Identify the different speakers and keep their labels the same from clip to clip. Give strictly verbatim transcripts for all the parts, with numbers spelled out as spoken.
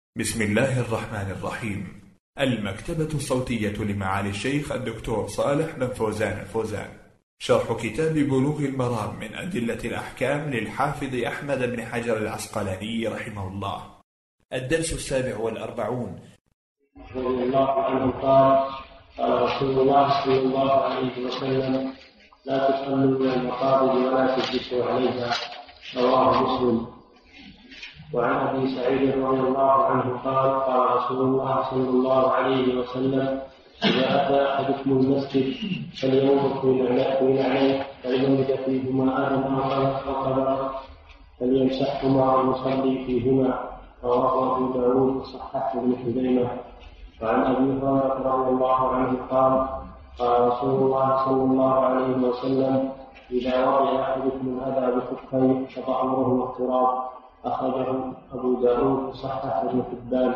Speaker 1: بسم الله الرحمن الرحيم. المكتبة الصوتية لمعالي الشيخ الدكتور صالح بن فوزان الفوزان، شرح كتاب بلوغ المرام من أدلة الأحكام للحافظ أحمد بن حجر العسقلاني رحمه الله. الدرس السابع والأربعون.
Speaker 2: رضي الله عنه قال: قال رسول الله صلى الله عليه وسلم: لا تصلوا من المقابر ولا تجلسوا عليها. رواه مسلم. وعن ابي سعيد رضي الله عنه قال: قال رسول الله صلى الله عليه وسلم: اذا اتى احدكم المسجد فلينظر في نعليه فان وجد فيهما ادم او قدر فليمسحهما ويصلي فيهما. رواه ابو داود وصححه ابن خزيمه. وعن ابي هريره رضي الله عنه قال: قال رسول الله صلى الله عليه وسلم: اذا وضع احدكم الاذى بخفيه فطهره التراب. أخرجه أبو داود وصححه ابن حبان.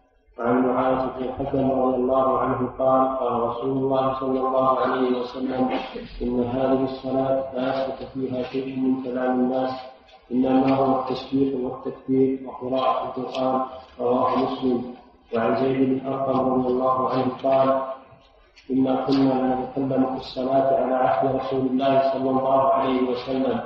Speaker 2: وعن معاذ بن الحكم رضي الله عنه قال: قال رسول الله صلى الله عليه وسلم: إن هذه الصلاة لا يثبت فيها شيء من كلام الناس، إنما هو التسبيح والتكبير وقراءة القرآن. رواه مسلم. وعن زيد بن أرقم رضي الله عنه قال: إنا كنا نتكلم في الصلاة على عهد رسول الله صلى الله عليه وسلم،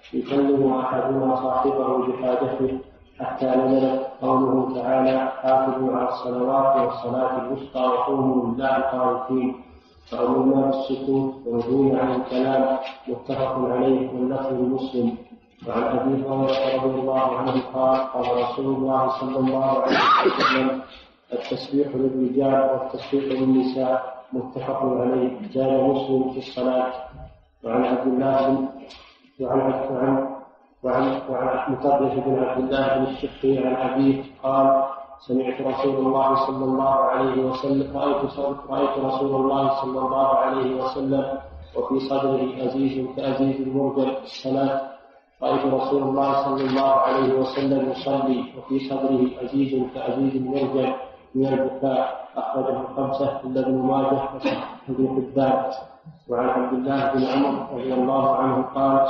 Speaker 2: يكلم أحدنا صاحبه بحاجته حتى نزلت قوله تعالى: حافظوا على الصلوات والصلاة الوسطى وقوموا لله قانتين، فأمرنا بالسكوت ونهينا عن الكلام. متفق عليه واللفظ لمسلم. وعن أبي هريرة رضي الله عنه قال: قال رسول الله صلى الله عليه وسلم: التسبيح للرجال والتسبيح للنساء. متفق عليه. زاد مسلم في الصلاة. وعن عبد الله وعن وعن وعن وعن مطرف بن عبد الله بن الشقي عن أبيه قال: سمعت رسول الله صلى الله عليه وسلم رأيت رأيت رسول الله صلى الله عليه وسلم وفي صدره أزيز كأزيز المرجل في الصلاة. رأيت رسول الله صلى الله عليه وسلم يصلي وفي صدره أزيز كأزيز المرجل من البكاء. أخرجه الخمسة إلا ابن ماجه وصححه ابن حبان. وعن عبد الله بن عمر رضي الله عنه قال: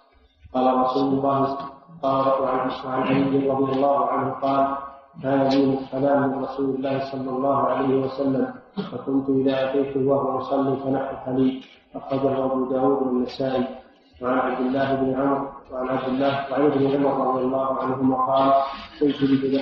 Speaker 2: قال رسول الله قال وعن علي رضي الله عنه قال: كان لي السلام من رسول الله صلى الله عليه وسلم، فكنت إذا أتيته وهو يصلي فنحح لي. أخرجه أبو داود والنسائي. وعن عبد الله بن عمر وعن عبد الله وعن ابن عمر رضي الله عنهما قال: قلت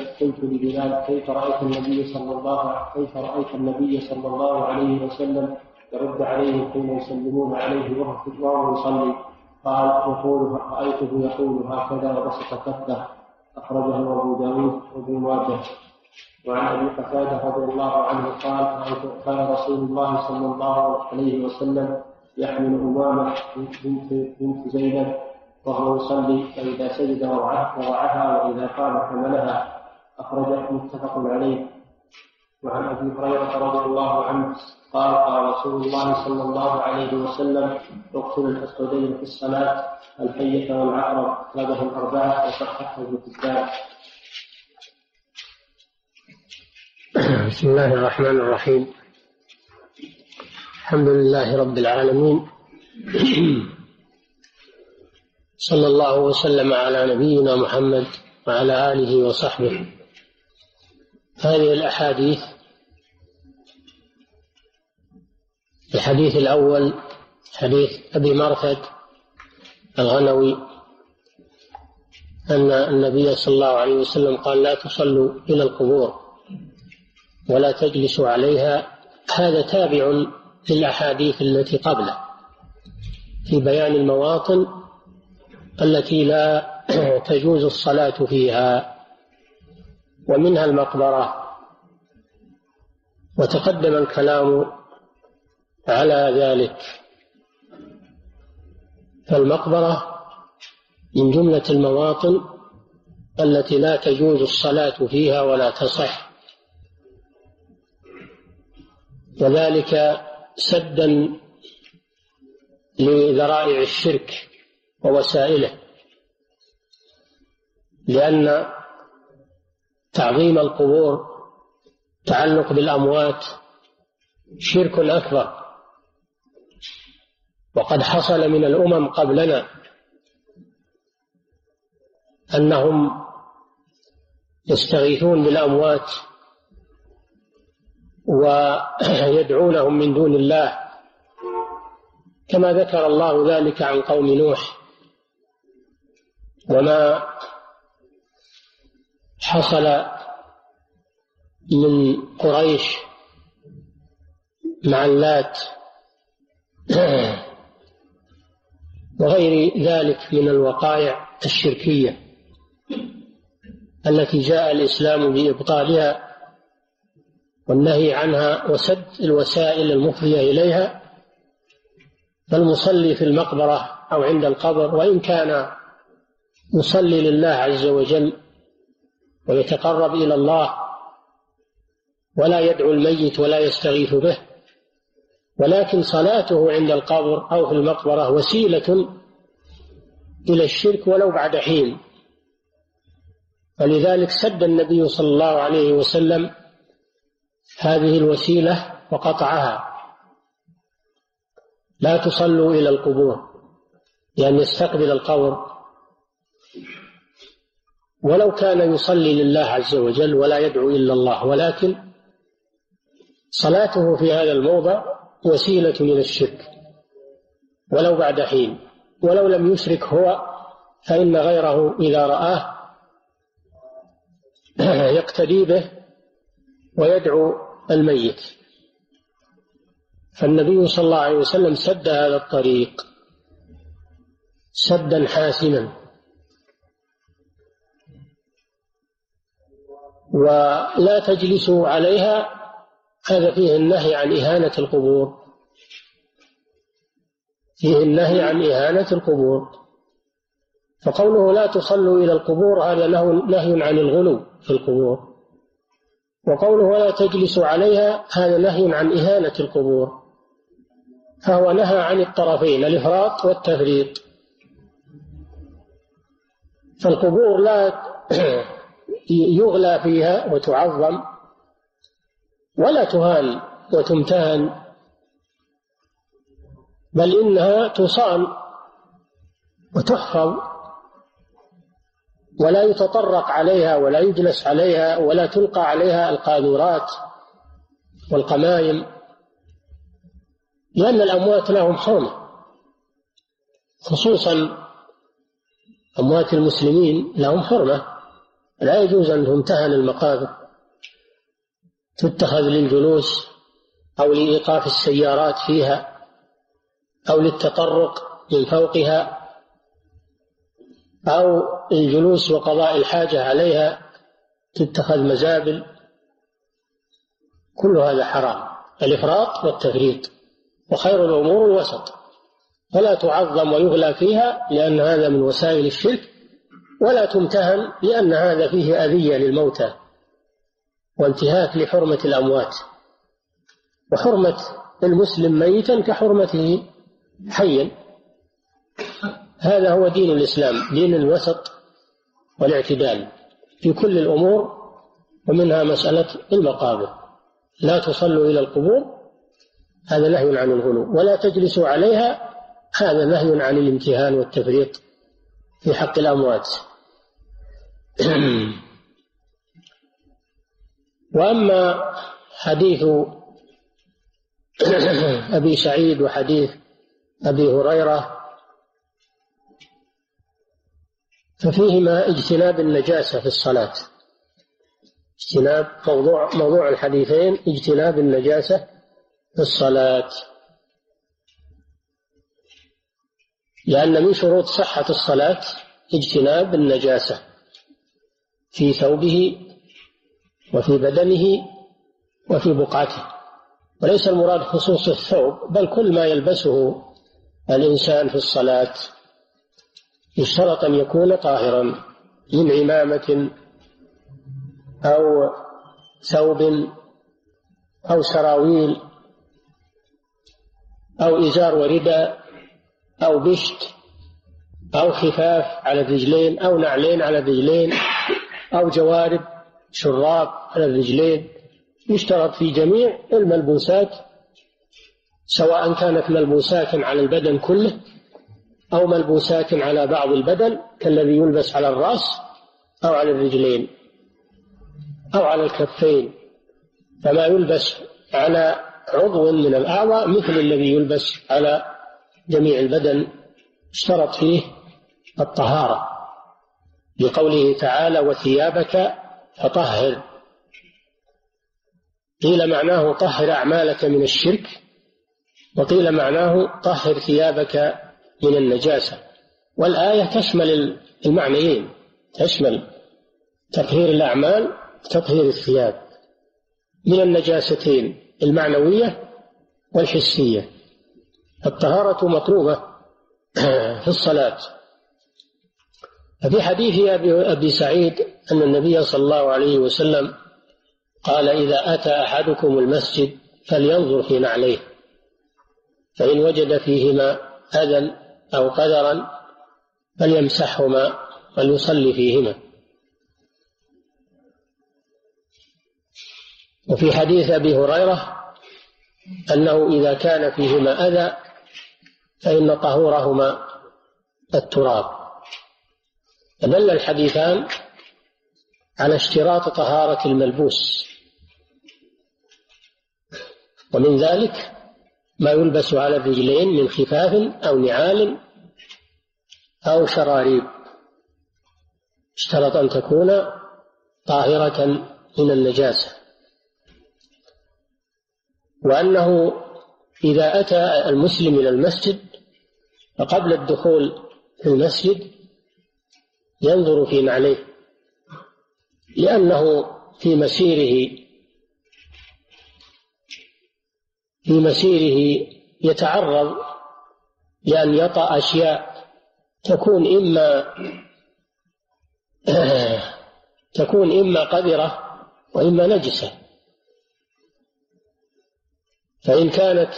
Speaker 2: لبلال: كيف رأيت النبي صلى الله كيف رأيت النبي صلى الله عليه وسلم يرد عليهم حين يسلمون عليه وهو يصلي؟ قال: يقول رأيته يقول هكذا وبسط كفه. أخرجه أبو داود وابن ماجه. وعن أبي قتادة رضي الله عنه قال: كان رسول الله صلى الله عليه وسلم يحمل أمامة بنت بنت زينب وهو يصلي، فإذا سجد وضعها وإذا قام حملها. أخرجه متفق عليه. وعن أبي هريرة رضي الله عنه قال: قال رسول الله صلى الله عليه وسلم: اقتلوا الأسودين في الصلاة، الحية والعقرب. أخرجه الأربعة وصححه ابن حبان.
Speaker 3: بسم الله الرحمن الرحيم. الحمد لله رب العالمين، صلى الله وسلم على نبينا محمد وعلى آله وصحبه. هذه الأحاديث: الحديث الأول حديث أبي مرثد الغنوي أن النبي صلى الله عليه وسلم قال: لا تصلوا إلى القبور ولا تجلسوا عليها. هذا تابع للأحاديث التي قبله في بيان المواطن التي لا تجوز الصلاة فيها، ومنها المقبرة، وتقدم الكلام على ذلك. فالمقبرة من جملة المواطن التي لا تجوز الصلاة فيها ولا تصح، وذلك سدا لذرائع الشرك ووسائله، لأن تعظيم القبور تعلق بالأموات شرك أكبر، وقد حصل من الأمم قبلنا أنهم يستغيثون بالأموات ويدعونهم من دون الله، كما ذكر الله ذلك عن قوم نوح وما حصل من قريش مع اللات وغير ذلك من الوقائع الشركية التي جاء الإسلام بإبطالها والنهي عنها وسد الوسائل المفضية إليها. فالمصلي في المقبرة أو عند القبر وإن كان يصلي لله عز وجل ويتقرب إلى الله ولا يدعو الميت ولا يستغيث به، ولكن صلاته عند القبر أو في المقبرة وسيلة إلى الشرك ولو بعد حين. فلذلك سد النبي صلى الله عليه وسلم هذه الوسيلة وقطعها: لا تصلوا إلى القبور، يعني يستقبل القبر ولو كان يصلي لله عز وجل ولا يدعو إلا الله، ولكن صلاته في هذا الموضع وسيلة إلى الشرك ولو بعد حين، ولو لم يشرك هو فإن غيره إذا رآه يقتدي به ويدعو الميت. فالنبي صلى الله عليه وسلم سد هذا الطريق سدا حاسما. ولا تجلسوا عليها، هذا فيه النهي عن إهانة القبور، فيه النهي عن إهانة القبور. فقوله لا تصلوا إلى القبور هذا نهي عن الغلو في القبور، وقوله ولا تجلسوا عليها هذا نهي عن إهانة القبور، فهو نهى عن الطرفين الإفراط والتفريط. فالقبور لا يغلى فيها وتعظم ولا تهان وتمتهن، بل إنها تصان وتحفظ ولا يتطرق عليها ولا يجلس عليها ولا تلقى عليها القاذورات والقمايم، لأن الأموات لهم حرمة، خصوصا أموات المسلمين لهم حرمة، لا يجوز أن تمتهن المقابر، تتخذ للجلوس أو لإيقاف السيارات فيها أو للتطرق من فوقها أو الجلوس وقضاء الحاجة عليها، تتخذ مزابل، كل هذا حرام، الإفراط والتفريط، وخير الأمور الوسط، فلا تعظم ويغلى فيها لأن هذا من وسائل الشرك، ولا تمتهن لأن هذا فيه أذية للموتى وانتهاك لحرمة الأموات، وحرمة المسلم ميتا كحرمته حيا. هذا هو دين الإسلام، دين الوسط والاعتدال في كل الأمور، ومنها مسألة المقابر. لا تصلوا إلى القبور هذا نهي عن الغلو، ولا تجلسوا عليها هذا نهي عن الامتهان والتفريط في حق الأموات. وأما حديث أبي سعيد وحديث أبي هريرة ففيهما اجتناب النجاسة في الصلاة، اجتناب موضوع, موضوع الحديثين اجتناب النجاسة في الصلاة، لأن من شروط صحة الصلاة اجتناب النجاسة في ثوبه وفي بدنه وفي بقعته، وليس المراد خصوص الثوب بل كل ما يلبسه الإنسان في الصلاة يشترط أن يكون طاهرا من عمامة أو ثوب أو سراويل أو إزار ورداء أو بشت أو خفاف على الرجلين أو نعلين على الرجلين أو جوارب شراب على الرجلين، يشترط في جميع الملبوسات سواء كانت ملبوسات على البدن كله أو ملبوسات على بعض البدن كالذي يلبس على الرأس أو على الرجلين، أو على الكفين، فما يلبس على عضو من الأعضاء مثل الذي يلبس على جميع البدن اشترط فيه الطهارة، لقوله تعالى وثيابك فطهر. قيل معناه طهر أعمالك من الشرك، وقيل معناه طهر ثيابك من النجاسة. والآية تشمل المعنيين، تشمل تطهير الأعمال وتطهير الثياب من النجاستين المعنوية والحسية. الطهارة مطلوبة في الصلاة. ففي حديث أبي سعيد أن النبي صلى الله عليه وسلم قال إذا أتى أحدكم المسجد فلينظر في نعليه، فإن وجد فيهما أذى أو قدرا فليمسحهما وليصلي فيهما. وفي حديث أبي هريرة أنه إذا كان فيهما أذى فإن طهورهما التراب. فدل الحديثان على اشتراط طهارة الملبوس، ومن ذلك ما يلبس على الرجلين من خفاف أو نعال أو شراريب، اشترط أن تكون طاهرة من النجاسة. وأنه إذا أتى المسلم إلى المسجد فقبل الدخول في المسجد ينظر في نعليه، لأنه في مسيره في مسيره يتعرض لأن يطأ أشياء تكون إما تكون إما قذرة وإما نجسة. فإن كانت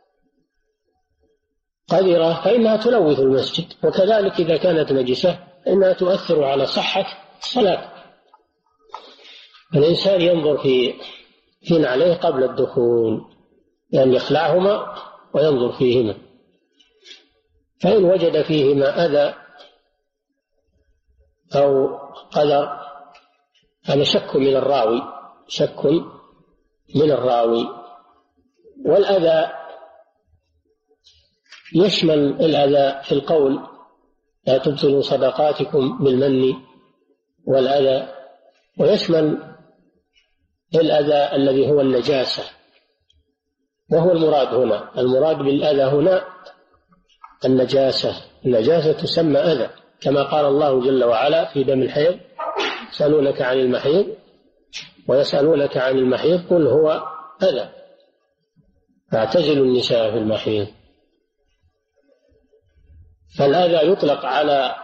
Speaker 3: قذرة فإنها تلوث المسجد، وكذلك إذا كانت نجسة فإنها تؤثر على صحة الصلاة. الإنسان ينظر في في نعليه قبل الدخول، يعني يخلعهما وينظر فيهما، فإن وجد فيهما أذى أو قدر، هذا شك من الراوي شك من الراوي والأذى يشمل الأذى في القول لا تبطلوا صدقاتكم بالمن والأذى، ويشمل الأذى الذي هو النجاسة، وهو المراد هنا. المراد بالأذى هنا النجاسة. النجاسة تسمى أذى، كما قال الله جل وعلا في دم الحيض يسألونك عن المحيض ويسألونك عن المحيض قل هو أذى فاعتزلوا النساء في المحيض. فالأذى يطلق على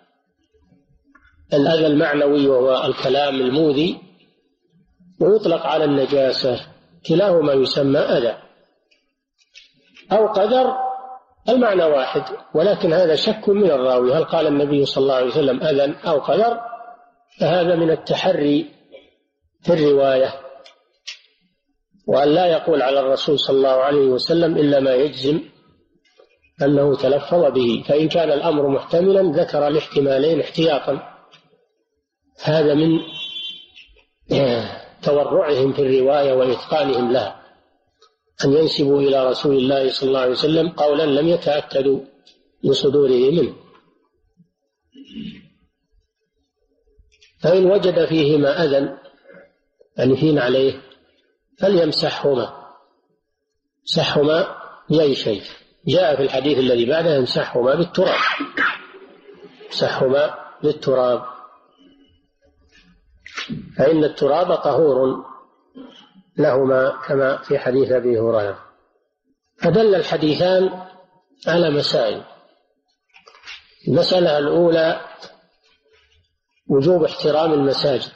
Speaker 3: الأذى المعنوي وهو الكلام المؤذي، ويطلق على النجاسة، كلاهما يسمى أذى. أو قدر المعنى واحد، ولكن هذا شك من الراوي، هل قال النبي صلى الله عليه وسلم أذى أو قدر؟ فهذا من التحري في الرواية، وأن لا يقول على الرسول صلى الله عليه وسلم إلا ما يجزم أنه تلفظ به. فإن كان الأمر محتملا ذكر الاحتمالين احتياطا. هذا من تورعهم في الرواية وإتقانهم لها، أن ينسبوا إلى رسول الله صلى الله عليه وسلم قولا لم يتأكدوا لصدوره منه. فإن وجد فيهما أذى يعني فين عليه فليمسحهما. مسحهما بأي شيء، جاء في الحديث الذي بعده يمسحهما بالتراب، مسحهما بالتراب، فإن التراب طهور لهما كما في حديث أبي هريرة. فدل الحديثان على مسائل. المسألة الأولى وجوب احترام المساجد،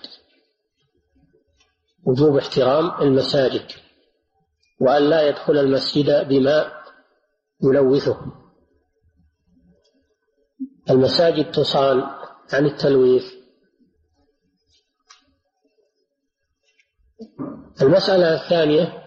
Speaker 3: وجوب احترام المساجد، وأن لا يدخل المسجد بما يلوثه. المساجد تصان عن التلويث. المسألة الثانية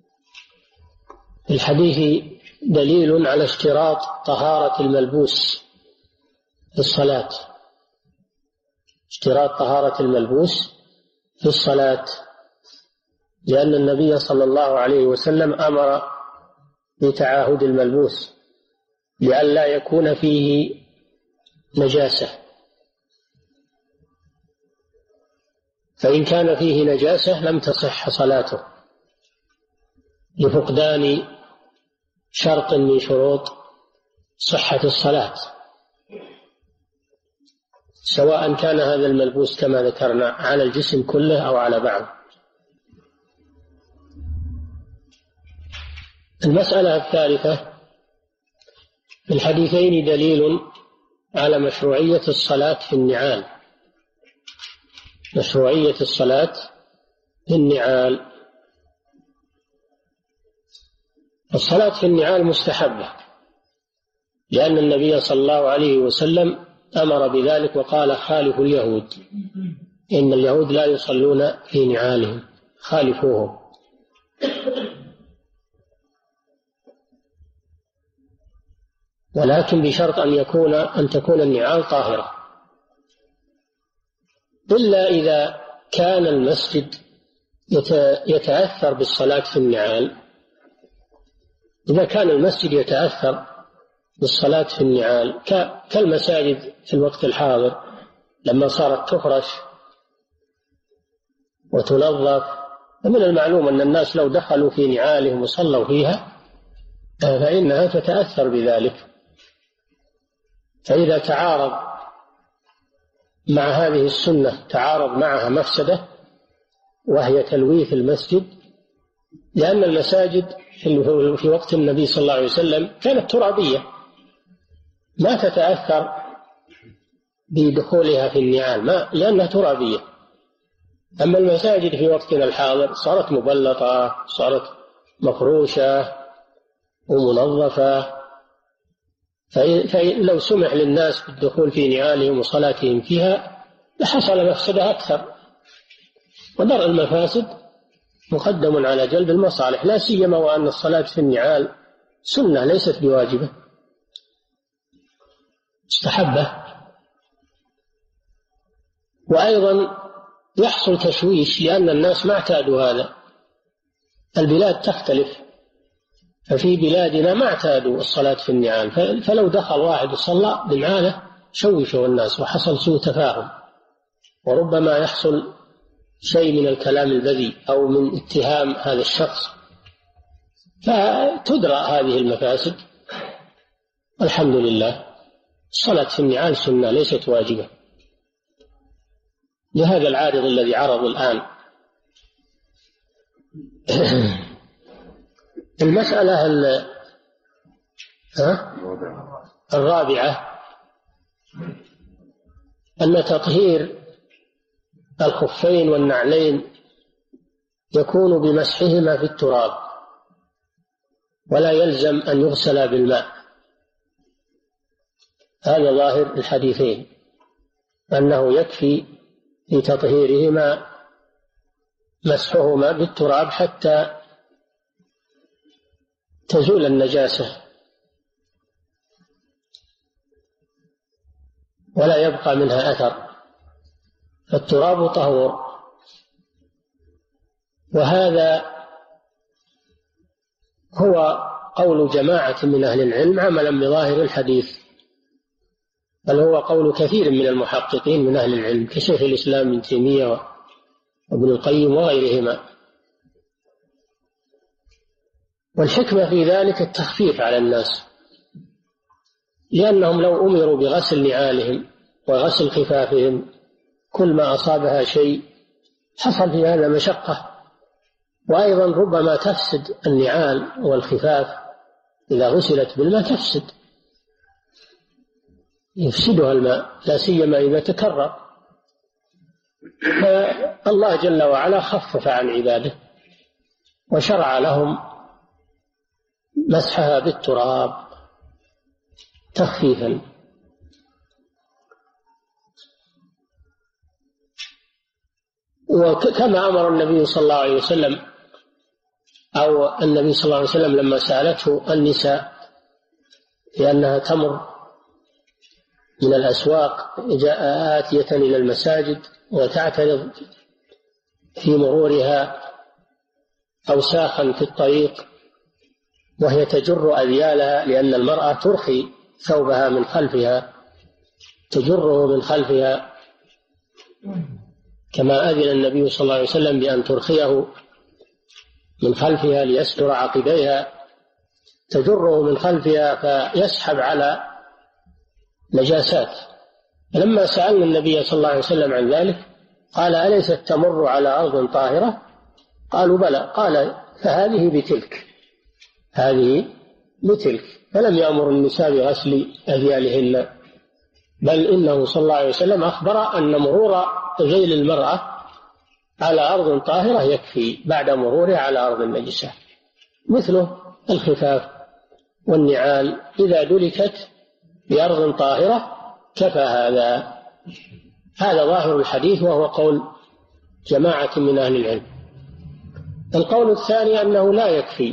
Speaker 3: في الحديث دليل على اشتراط طهارة الملبوس في الصلاة، اشتراط طهارة الملبوس في الصلاة، لأن النبي صلى الله عليه وسلم أمر بتعاهد الملبوس لئلا يكون فيه نجاسة، فإن كان فيه نجاسة لم تصح صلاته لفقدان شرط من شروط صحة الصلاة، سواء كان هذا الملبوس كما ذكرنا على الجسم كله أو على بعض. المسألة الثالثة: في الحديثين دليل على مشروعية الصلاة في النعال، مشروعية الصلاة في النعال. الصلاة في النعال مستحبة، لأن النبي صلى الله عليه وسلم أمر بذلك وقال: خالفوا اليهود، إن اليهود لا يصلون في نعالهم، خالفوهم. ولكن بشرط أن يكون أن تكون النعال طاهرة، إلا إذا كان المسجد يتأثر بالصلاة في النعال. إذا كان المسجد يتأثر بالصلاة في النعال كالمساجد في الوقت الحاضر لما صارت تفرش وتنظف، فمن المعلوم أن الناس لو دخلوا في نعالهم وصلوا فيها فإنها تتأثر بذلك. فإذا تعارض مع هذه السنة تعارض معها مفسدة وهي تلويث المسجد، لأن المساجد في وقت النبي صلى الله عليه وسلم كانت ترابية ما تتأثر بدخولها في النعال ما لأنها ترابية. أما المساجد في وقتنا الحاضر صارت مبلطة، صارت مفروشة ومنظفة، فلو سمح للناس بالدخول في نعالهم وصلاتهم فيها لحصل مفسدة أكثر، ودرء المفاسد مقدم على جلب المصالح، لا سيما وأن الصلاة في النعال سنة ليست بواجبة، مستحبة. وأيضا يحصل تشويش لأن الناس ما اعتادوا هذا، البلاد تختلف، ففي بلادنا ما اعتادوا الصلاة في النعال، فلو دخل واحد وصلى بنعاله شوشوا الناس وحصل سوء تفاهم، وربما يحصل شيء من الكلام البذيء أو من اتهام هذا الشخص، فتدرى هذه المفاسد. الحمد لله الصلاة في النعال سنة ليست واجبة، لهذا العارض الذي عرض الآن. المسألة الرابعة أن تطهير الخفين والنعلين يكون بمسحهما في التراب، ولا يلزم أن يغسلا بالماء. هذا ظاهر الحديثين، أنه يكفي في تطهيرهما مسحهما بالتراب حتى تزول النجاسة ولا يبقى منها أثر، فالتراب طهور. وهذا هو قول جماعة من أهل العلم عملا بظاهر الحديث، بل هو قول كثير من المحققين من أهل العلم كشيخ الإسلام ابن تيمية وابن القيم وغيرهما. والحكمة في ذلك التخفيف على الناس، لأنهم لو أمروا بغسل نعالهم وغسل خفافهم كل ما أصابها شيء حصل في هذا مشقة، وأيضا ربما تفسد النعال والخفاف إذا غسلت بالماء تفسد، يفسدها الماء لا سيما إذا تكرر. فالله جل وعلا خفف عن عباده وشرع لهم مسحها بالتراب تخفيفا. وكما أمر النبي صلى الله عليه وسلم أو النبي صلى الله عليه وسلم لما سألته النساء لأنها تمر من الأسواق جاء آتية إلى المساجد وتعترض في مرورها أوساخا في الطريق وهي تجر أذيالها، لأن المرأة ترخي ثوبها من خلفها، تجره من خلفها، كما أذن النبي صلى الله عليه وسلم بأن ترخيه من خلفها ليستر عقبيها، تجره من خلفها فيسحب على نجاسات. فلما سألنا النبي صلى الله عليه وسلم عن ذلك قال: أليست تمر على أرض طاهرة؟ قالوا: بلى. قال: فهذه بتلك، هذه بتلك. فلم يأمر النساء بغسل أذيالهن، بل إنه صلى الله عليه وسلم أخبر أن مرور ذيل المرأة على أرض طاهرة يكفي بعد مرورها على أرض النجسة، مثله الخفاف والنعال إذا دلكت بأرض طاهرة كفى هذا. هذا ظاهر الحديث، وهو قول جماعة من أهل العلم. القول الثاني أنه لا يكفي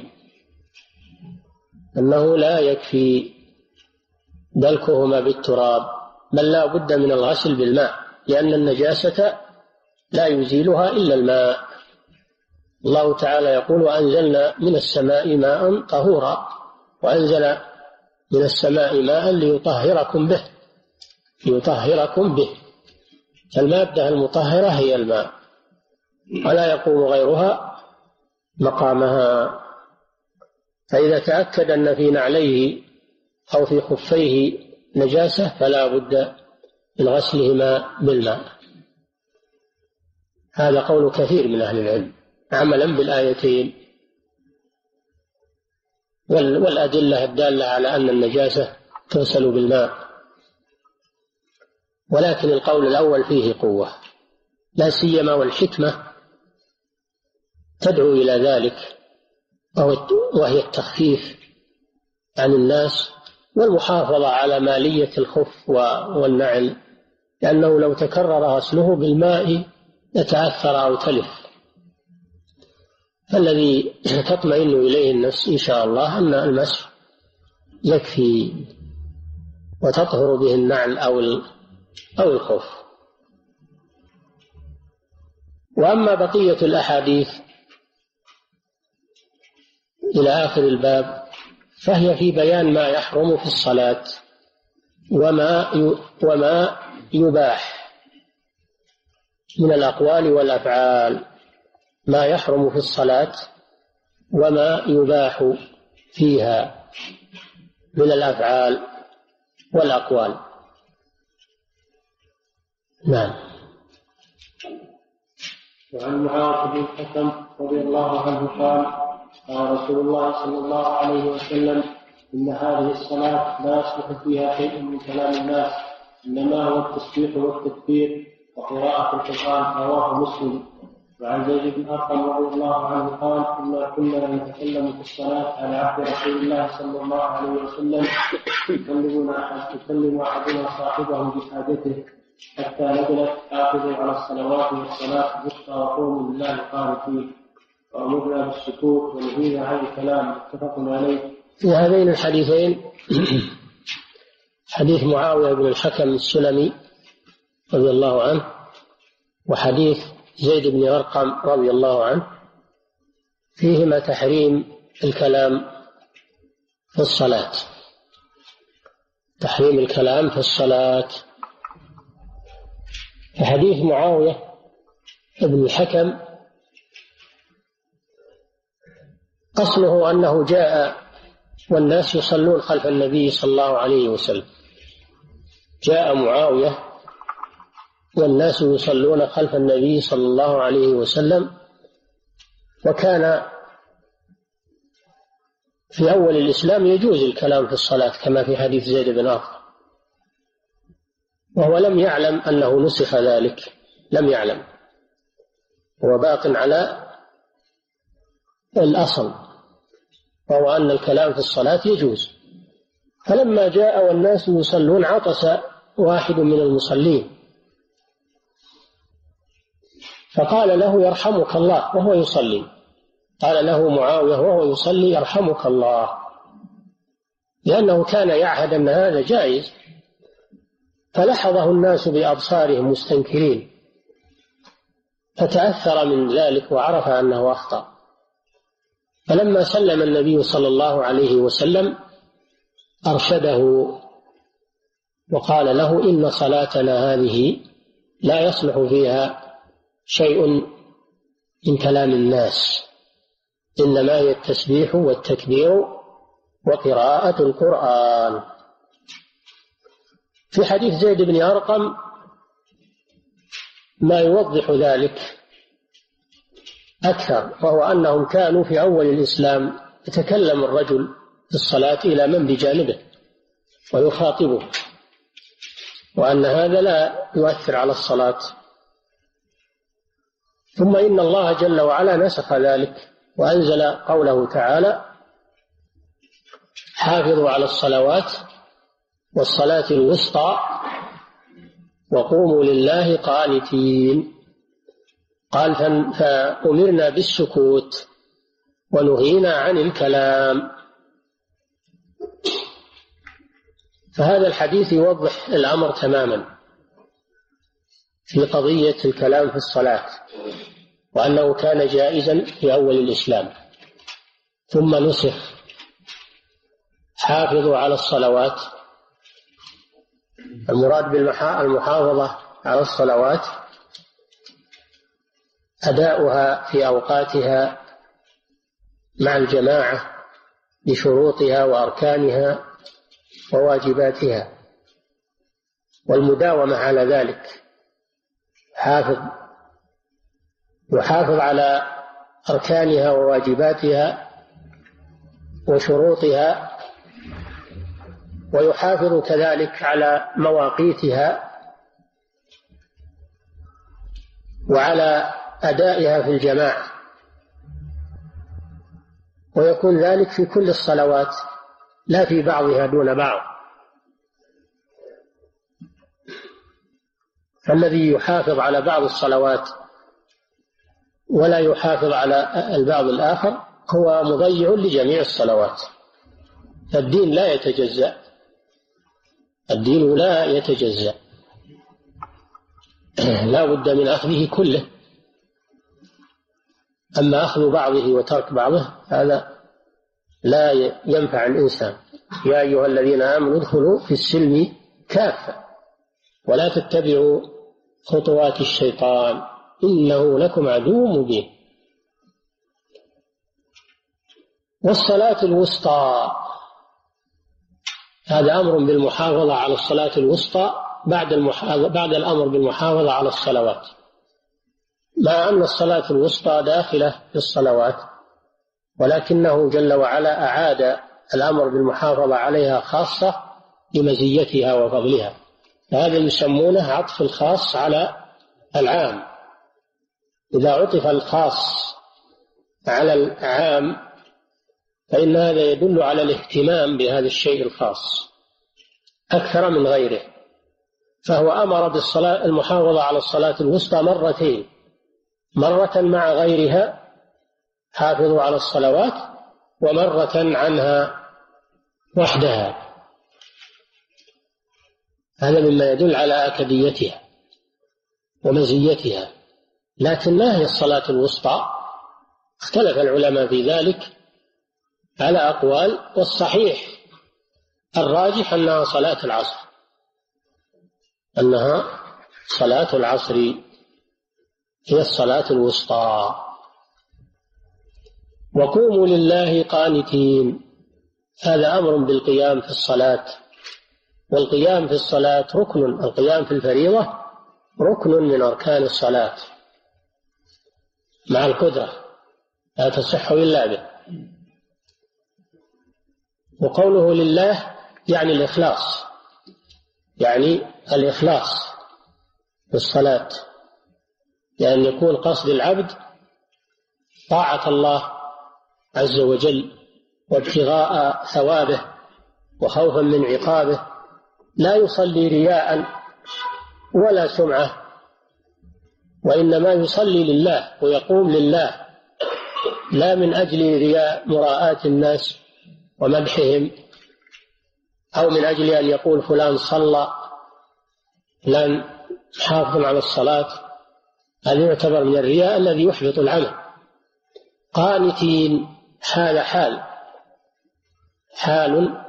Speaker 3: أنه لا يكفي دلكهما بالتراب، بل لا بد من الغسل بالماء، لأن النجاسة لا يزيلها إلا الماء. الله تعالى يقول: وأنزلنا من السماء ماء طهورا، وأنزل من السماء ماء ليطهركم به ليطهركم به المادة المطهرة هي الماء، ولا يقوم غيرها مقامها. فإذا تأكد أن في نعليه أو في خفيه نجاسة فلا بد من غسلهما بالماء. هذا قول كثير من أهل العلم عملا بالآيتين والأدلة الدالة على أن النجاسة تغسل بالماء. ولكن القول الأول فيه قوة، لا سيما والحكمة تدعو إلى ذلك، وهي التخفيف عن الناس والمحافظة على مالية الخف والنعل، لأنه لو تكرر غسله بالماء يتأثر أو تلف. فالذي تطمئن إليه النفس إن شاء الله أن المسح يكفي وتطهر به النعل أو أو الخف. وأما بقية الأحاديث إلى آخر الباب فهي في بيان ما يحرم في الصلاة وما وما يباح من الأقوال والأفعال، ما يحرم في الصلاة وما يباح فيها من الأفعال والأقوال. نعم.
Speaker 2: وعن معاذ بن الحكم رضي الله عنه قال: قال رسول الله صلى الله عليه وسلم: إن هذه الصلاة لا يصلح فيها شيء من كلام الناس، إنما هو التسبيح والتكبير وقراءة القرآن. رواه مسلم. وعن زيد بن أرقم رضي الله عنه قال: إنا كنا نتكلم في الصلاة على عهد رسول الله صلى الله عليه وسلم، يكلم أحدنا صاحبه بحاجته حتى نزلت: حافظوا على الصلوات والصلاة الوسطى وقوموا لله قانتين، وأمرنا بالسكوت ونهينا عن الكلام. متفق عليه.
Speaker 3: في هذين الحديثين حديث معاوية بن الحكم السلمي رضي الله عنه وحديث زيد بن أرقم رضي الله عنه فيهما تحريم الكلام في الصلاة، تحريم الكلام في الصلاة. في حديث معاوية بن الحكم أصله أنه جاء والناس يصلون خلف النبي صلى الله عليه وسلم، جاء معاوية والناس يصلون خلف النبي صلى الله عليه وسلم، وكان في أول الإسلام يجوز الكلام في الصلاة كما في حديث زيد بن أرقم، وهو لم يعلم أنه نسخ ذلك، لم يعلم، هو باق على الأصل، وهو أن الكلام في الصلاة يجوز. فلما جاء والناس يصلون عطس واحد من المصلين فقال له: يرحمك الله، وهو يصلي. قال له معاوية وهو يصلي: يرحمك الله، لأنه كان يعهد أن هذا جائز. فلحظه الناس بأبصارهم مستنكرين، فتأثر من ذلك وعرف أنه أخطأ. فلما سلم النبي صلى الله عليه وسلم أرشده وقال له: إن صلاتنا هذه لا يصلح فيها شيء من كلام الناس، إنما هي التسبيح والتكبير وقراءة القرآن. في حديث زيد بن أرقم ما يوضح ذلك أكثر، وهو أنهم كانوا في أول الإسلام يتكلم الرجل في الصلاة إلى من بجانبه ويخاطبه، وأن هذا لا يؤثر على الصلاة. ثم إن الله جل وعلا نسخ ذلك وأنزل قوله تعالى: حافظوا على الصلوات والصلاة الوسطى وقوموا لله قانتين. قال: فأمرنا بالسكوت ونهينا عن الكلام. فهذا الحديث يوضح الأمر تماما في قضية الكلام في الصلاة، وأنه كان جائزا في أول الإسلام ثم نسخ. حافظوا على الصلوات، المراد بالمحافظة على الصلوات أداؤها في أوقاتها مع الجماعة بشروطها وأركانها وواجباتها، والمداومة على ذلك. حافظ يحافظ على أركانها وواجباتها وشروطها، ويحافظ كذلك على مواقيتها وعلى أدائها في الجماعة، ويكون ذلك في كل الصلوات لا في بعضها دون بعض. فالذي يحافظ على بعض الصلوات ولا يحافظ على البعض الآخر هو مضيع لجميع الصلوات. فالدين لا يتجزأ، الدين لا يتجزأ، لا بد من أخذه كله. أما أخذ بعضه وترك بعضه هذا لا ينفع الإنسان. يا أيها الذين آمنوا ادخلوا في السلم كافة ولا تتبعوا خطوات الشيطان إنه لكم عدو مبين. والصلاة الوسطى، هذا أمر بالمحافظة على الصلاة الوسطى بعد بعد الأمر بالمحافظة على الصلوات، مع أن الصلاة الوسطى داخلة في الصلوات، ولكنه جل وعلا أعاد الأمر بالمحافظة عليها خاصة بمزيتها وفضلها. هذا يسمونه عطف الخاص على العام. إذا عطف الخاص على العام فإن هذا يدل على الاهتمام بهذا الشيء الخاص أكثر من غيره. فهو أمر بالصلاة المحافظة على الصلاة الوسطى مرتين، مرة مع غيرها حافظوا على الصلوات، ومرة عنها وحدها. هذا مما يدل على أكديتها ومزيتها. لكن ما هي الصلاة الوسطى؟ اختلف العلماء في ذلك على أقوال، والصحيح الراجح أنها صلاة العصر، أنها صلاة العصر هي الصلاة الوسطى. وقوموا لله قانتين، هذا أمر بالقيام في الصلاة، والقيام في الصلاة ركن، القيام في الفريضة ركن من أركان الصلاة مع القدرة، لا تصح إلا به. وقوله لله يعني الإخلاص، يعني الإخلاص في الصلاة، لأن يعني يكون قصد العبد طاعة الله عز وجل وابتغاء ثوابه وخوفا من عقابه، لا يصلي رياء ولا سمعة، وإنما يصلي لله ويقوم لله، لا من أجل رياء مراءاة الناس ومدحهم، أو من أجل أن يقول فلان صلى، فلان حافظ على الصلاة، هذا يعتبر من الرياء الذي يحبط العمل. قانتين هذا حال حال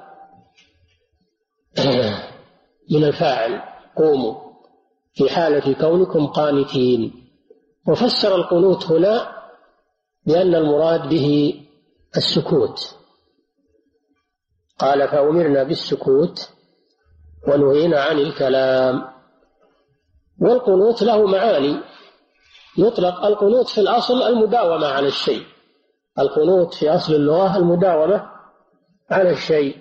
Speaker 3: من الفاعل، قوموا في حالة كونكم قانتين. وفسر القنوت هنا بأن المراد به السكوت، قال فأمرنا بالسكوت ونهينا عن الكلام. والقنوت له معاني، يطلق القنوت في الأصل المداومة على الشيء، القنوت في أصل اللغة المداومة على الشيء،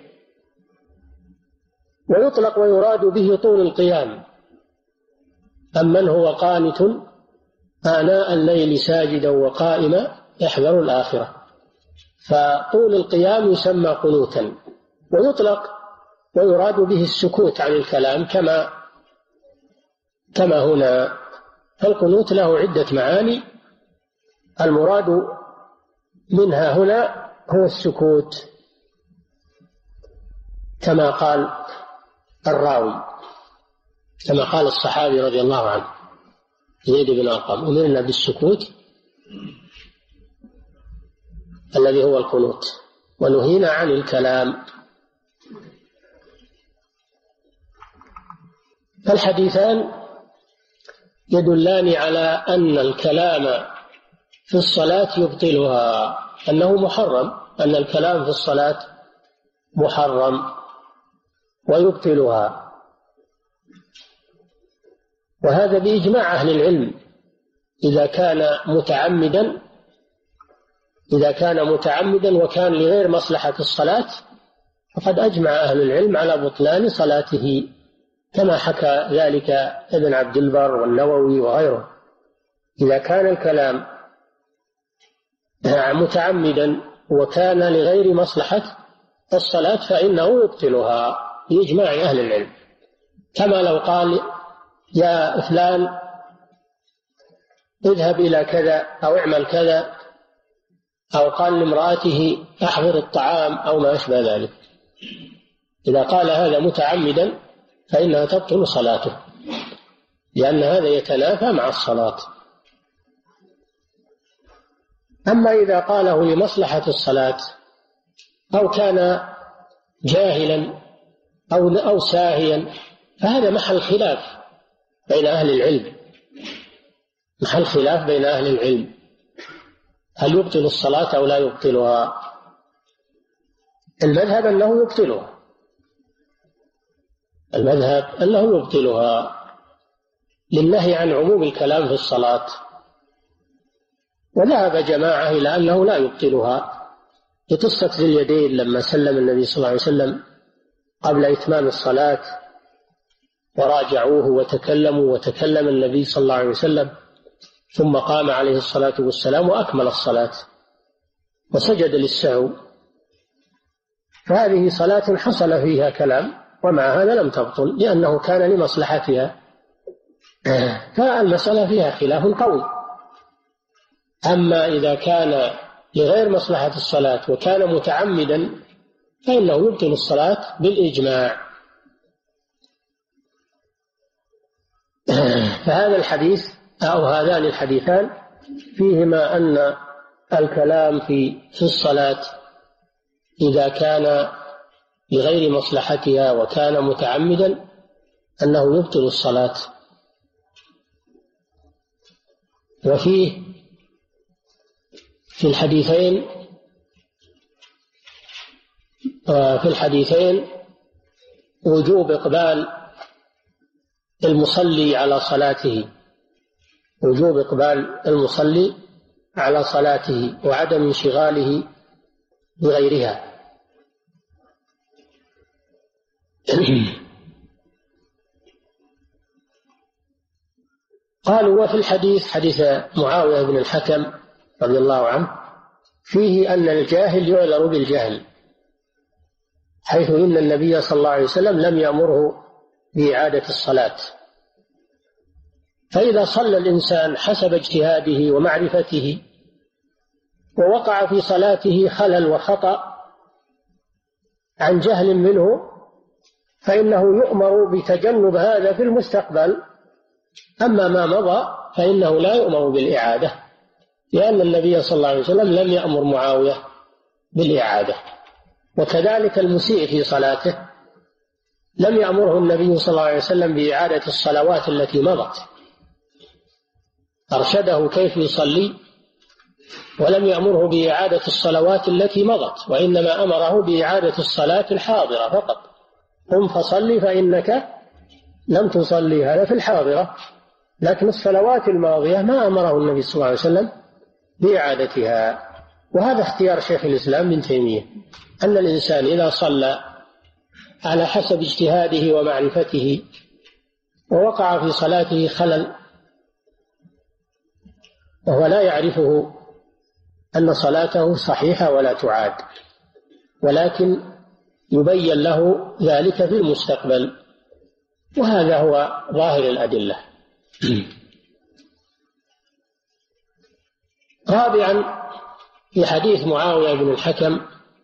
Speaker 3: ويطلق ويراد به طول القيام. أمن هو قانت آناء الليل ساجدا وقائما يحذر الآخرة، فطول القيام يسمى قنوتا. ويطلق ويراد به السكوت عن الكلام كما كما هنا. فالقنوت له عدة معاني، المراد منها هنا هو السكوت كما قال الراوي، كما قال الصحابي رضي الله عنه زيد بن أرقم: أمرنا بالسكوت الذي هو القنوت ونهينا عن الكلام. فالحديثان يدلان على أن الكلام في الصلاة يبطلها، أنه محرم، أن الكلام في الصلاة محرم ويبطلها، وهذا بإجماع أهل العلم. إذا كان متعمدا إذا كان متعمدا وكان لغير مصلحة الصلاة فقد أجمع أهل العلم على بطلان صلاته، كما حكى ذلك ابن عبد البر والنووي وغيره. إذا كان الكلام متعمدا وكان لغير مصلحة الصلاة فإنه يبطلها بإجماع أهل العلم. كما لو قال يا فلان اذهب إلى كذا أو اعمل كذا، أو قال لامرأته أحضر الطعام أو ما أشبه ذلك، إذا قال هذا متعمدا فإنها تبطل صلاته، لأن هذا يتنافى مع الصلاة. أما إذا قاله لمصلحة الصلاة أو كان جاهلا أو أو ساهيا فهذا محل خلاف بين أهل العلم، محل خلاف بين أهل العلم، هل يبطل الصلاة أو لا يبطلها؟ المذهب أنه يبطلها، المذهب أنه يبطلها للنهي عن عموم الكلام في الصلاة. وذهب جماعة إلى أنه لا يبطلها لقصة ذي اليدين لما سلم النبي صلى الله عليه وسلم قبل إتمام الصلاة وراجعوه وتكلموا، وتكلم النبي صلى الله عليه وسلم ثم قام عليه الصلاة والسلام وأكمل الصلاة وسجد للسهو، فهذه صلاة حصل فيها كلام ومع هذا لم تبطل لأنه كان لمصلحتها، فالمسألة فيها خلاف قوي. أما إذا كان لغير مصلحة الصلاة وكان متعمدا فإنه يبطل الصلاة بالإجماع. فهذا الحديث أو هذان الحديثان فيهما أن الكلام في في الصلاة إذا كان لغير مصلحتها وكان متعمدا أنه يبطل الصلاة. وفيه في الحديثين في الحديثين وجوب إقبال المصلي على صلاته، وجوب إقبال المصلي على صلاته وعدم انشغاله بغيرها. قالوا وفي الحديث حديث معاوية بن الحكم رضي الله عنه فيه أن الجاهل يعذر بالجهل، حيث إن النبي صلى الله عليه وسلم لم يأمره بإعادة الصلاة، فإذا صلى الإنسان حسب اجتهاده ومعرفته ووقع في صلاته خلل وخطأ عن جهل منه فإنه يؤمر بتجنب هذا في المستقبل أما ما مضى فإنه لا يؤمر بالإعادة، لأن النبي صلى الله عليه وسلم لم يأمر معاوية بالإعادة. وكذلك المسيء في صلاته لم يأمره النبي صلى الله عليه وسلم بإعادة الصلوات التي مضت، أرشده كيف يصلي ولم يأمره بإعادة الصلوات التي مضت، وإنما أمره بإعادة الصلاة الحاضرة فقط. قم فصلي فإنك لم تصلي، هذا في الحاضرة، لكن الصلوات الماضية ما أمره النبي صلى الله عليه وسلم بإعادتها. وهذا اختيار شيخ الإسلام ابن تيمية، أن الإنسان إذا صلى على حسب اجتهاده ومعرفته ووقع في صلاته خلل وهو لا يعرفه أن صلاته صحيحة ولا تعاد، ولكن يبين له ذلك في المستقبل، وهذا هو ظاهر الأدلة. رابعا، في حديث معاوية بن الحكم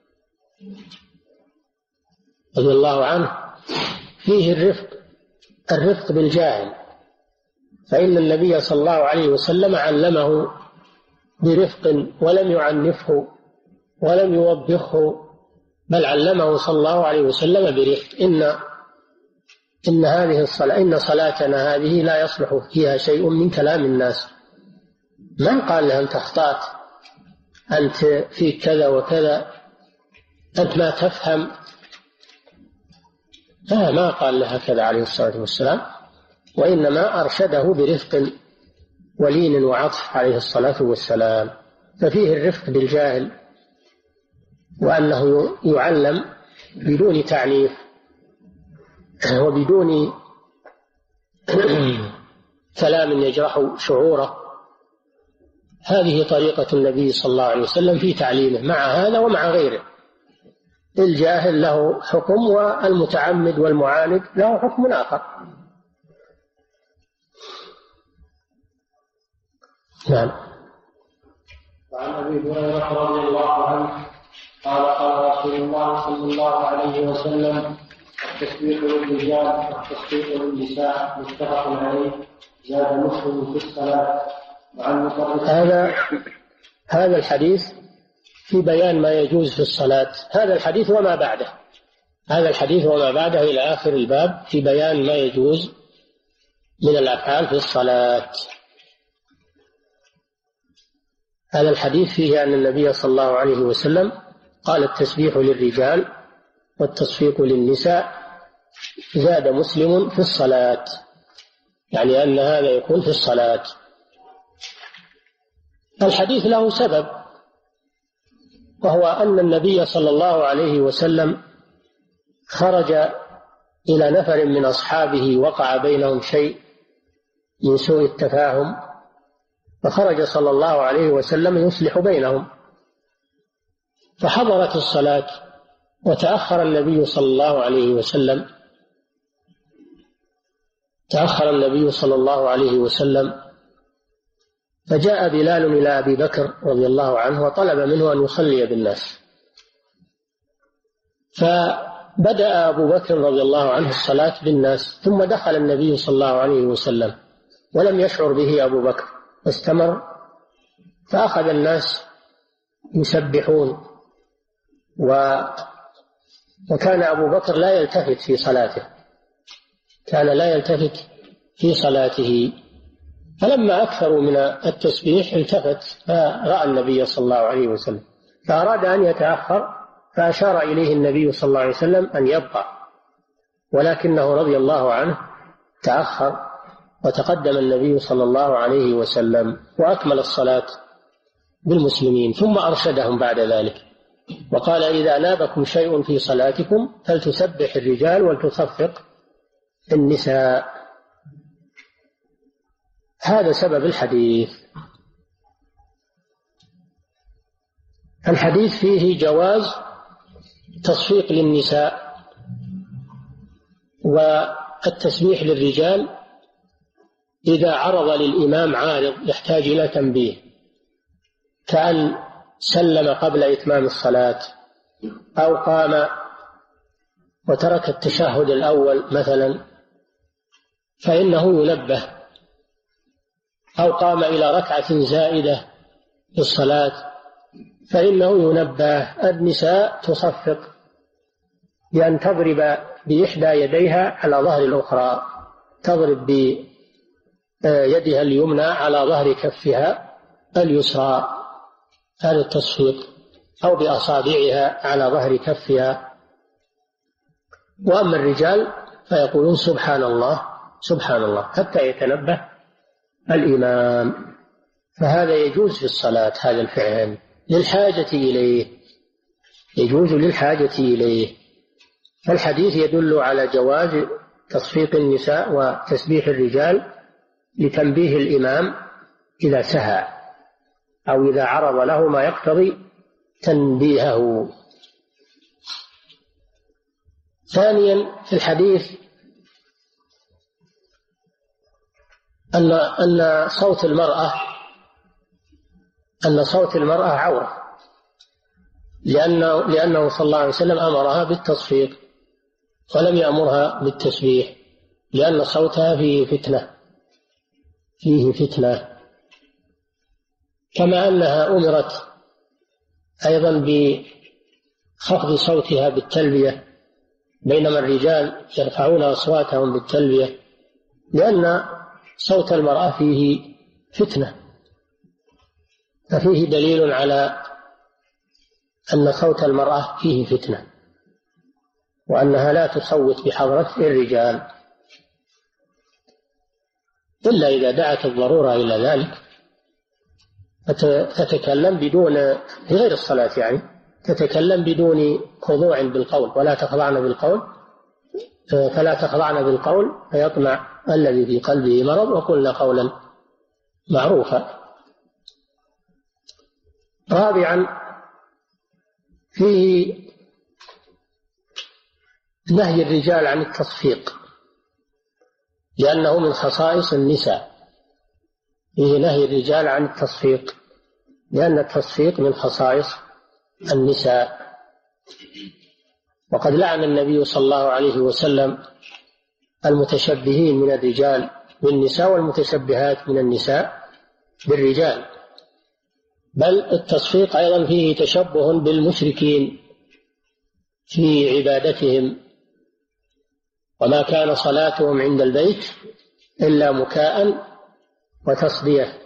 Speaker 3: رضي الله عنه فيه الرفق الرفق بالجاهل، فإن النبي صلى الله عليه وسلم علمه برفق ولم يعنفه ولم يوبخه، بل علمه صلى الله عليه وسلم برفق. إن إن هذه الصلاة إن صلاتنا هذه لا يصلح فيها شيء من كلام الناس. من قال له أنت أخطأت، أنت فيك كذا وكذا، أنت ما تفهم؟ آه ما قال له هكذا عليه الصلاة والسلام، وإنما أرشده برفق ولين وعطف عليه الصلاة والسلام. ففيه الرفق بالجاهل، وأنه يعلم بدون تعنيف وبدون كلام يجرح شعوره. هذه طريقة النبي صلى الله عليه وسلم في تعليمه، مع هذا ومع غيره. الجاهل له حكم، والمتعمد والمعاند له حكم آخر. نعم.
Speaker 2: وعن أبي هريرة رضي الله عنه قال قال رسول الله صلى الله عليه وسلم: التسبيح للرجال والتصفيق للنساء، متفق عليه. زاد مسلم في الصلاة. وعن
Speaker 3: هذا هذا الحديث في بيان ما يجوز في الصلاة. هذا الحديث وما بعده هذا الحديث وما بعده إلى آخر الباب في بيان ما يجوز من الأفعال في الصلاة. هذا الحديث فيه أن النبي صلى الله عليه وسلم قال: التسبيح للرجال والتصفيق للنساء. زاد مسلم في الصلاة، يعني أن هذا يكون في الصلاة. الحديث له سبب، وهو أن النبي صلى الله عليه وسلم خرج إلى نفر من أصحابه وقع بينهم شيء من سوء التفاهم، فخرج صلى الله عليه وسلم يصلح بينهم، فحضرت الصلاة وتأخر النبي صلى الله عليه وسلم تأخر النبي صلى الله عليه وسلم فجاء بلال إلى أبي بكر رضي الله عنه وطلب منه أن يصلي بالناس، فبدأ أبو بكر رضي الله عنه الصلاة بالناس، ثم دخل النبي صلى الله عليه وسلم ولم يشعر به أبو بكر، واستمر، فأخذ الناس يسبحون، و وكان أبو بكر لا يلتفت في صلاته كان لا يلتفت في صلاته فلما أكثروا من التسبيح التفت فرأى النبي صلى الله عليه وسلم، فأراد أن يتأخر، فأشار إليه النبي صلى الله عليه وسلم أن يبقى، ولكنه رضي الله عنه تأخر، وتقدم النبي صلى الله عليه وسلم وأكمل الصلاة بالمسلمين، ثم أرشدهم بعد ذلك وقال: إذا نابكم شيء في صلاتكم فلتسبح الرجال ولتصفق النساء. هذا سبب الحديث. الحديث فيه جواز تصفيق للنساء والتسبيح للرجال إذا عرض للإمام عارض يحتاج إلى تنبيه، كأن سلم قبل إتمام الصلاة، أو قام وترك التشهد الأول مثلا، فإنه ينبه أو قام إلى ركعة زائدة في الصلاة فإنه ينبه. النساء تصفق بأن تضرب بإحدى يديها على ظهر الأخرى، تضرب بيدها اليمنى على ظهر كفها اليسرى، هذا التصفيق، أو بأصابعها على ظهر كفها. وأما الرجال فيقولون سبحان الله سبحان الله حتى يتنبه الإمام. فهذا يجوز في الصلاة، هذا الفعل للحاجة إليه، يجوز للحاجة إليه. فالحديث يدل على جواز تصفيق النساء وتسبيح الرجال لتنبيه الإمام إذا سهى أو إذا عرض له ما يقتضي تنبيهه. ثانيا في الحديث أن أن صوت المرأة أن صوت المرأة عورة، لأنه لأنه صلى الله عليه وسلم أمرها بالتصفيق ولم يأمرها بالتسبيح، لأن صوتها فيه فتنة فيه فتنة كما أنها أمرت أيضا بخفض صوتها بالتلبية، بينما الرجال يرفعون أصواتهم بالتلبية، لأن صوت المرأة فيه فتنة. ففيه دليل على أن صوت المرأة فيه فتنة، وأنها لا تصوت بحضرة الرجال إلا إذا دعت الضرورة إلى ذلك، فتتكلم بدون في غير الصلاة، يعني تتكلم بدون خضوع بالقول، ولا تخضعن بالقول فلا تخضعن بالقول فيطمع الذي في قلبه مرض، وقلنا قولا معروفا. رابعا فيه نهي الرجال عن التصفيق لأنه من خصائص النساء، فيه نهي الرجال عن التصفيق لأن التصفيق من خصائص النساء. وقد لعن النبي صلى الله عليه وسلم المتشبهين من الرجال بالنساء والمتشبهات من النساء بالرجال، بل التصفيق أيضا فيه تشبه بالمشركين في عبادتهم، وما كان صلاتهم عند البيت إلا مكاء وتصدية.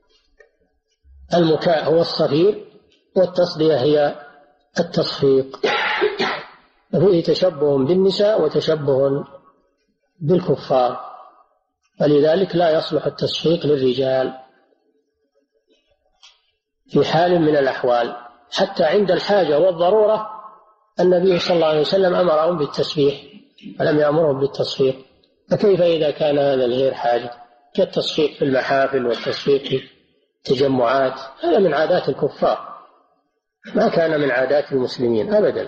Speaker 3: المكاء هو الصفير والتصدية هي التصفيق، فيه تشبه بالنساء وتشبه بالكفار، فلذلك لا يصلح التصفيق للرجال في حال من الأحوال. حتى عند الحاجة والضرورة النبي صلى الله عليه وسلم أمرهم بالتسبيح ولم يأمرهم بالتصفيق، فكيف إذا كان هذا الغير حاجة كالتصفيق في المحافل والتصفيق في التجمعات؟ هذا من عادات الكفار، ما كان من عادات المسلمين أبدا.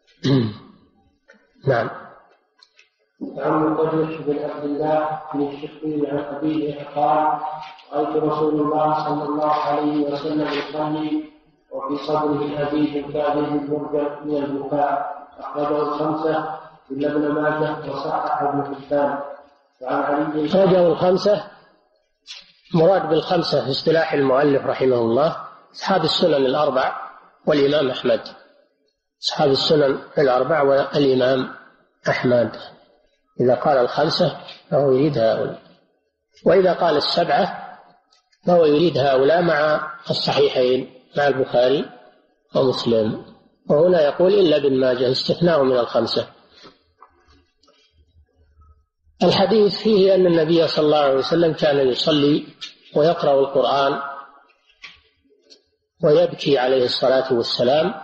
Speaker 3: نعم.
Speaker 2: عن قدوة بن عبد الله بن الشقي عن أبيه قال: رأيت رسول الله صلى الله عليه وسلم يصلي وفي صدره الحديث كاذب المرجع من البكاء، أخرجه الخمسة إلا ابن ماجه وصحح ابن حبان. وعن علي
Speaker 3: أخرجه الخمسة، مراد بالخمسة في اصطلاح المؤلف رحمه الله أصحاب السنن الأربع والإمام أحمد، أصحاب السنن الأربع والإمام أحمد. إذا قال الخمسة فهو يريد هؤلاء، وإذا قال السبعة فهو يريد هؤلاء مع الصحيحين مع البخاري ومسلم. وهنا يقول إلا ابن ماجه، استثناء من الخمسة. الحديث فيه أن النبي صلى الله عليه وسلم كان يصلي ويقرأ القرآن ويبكي عليه الصلاة والسلام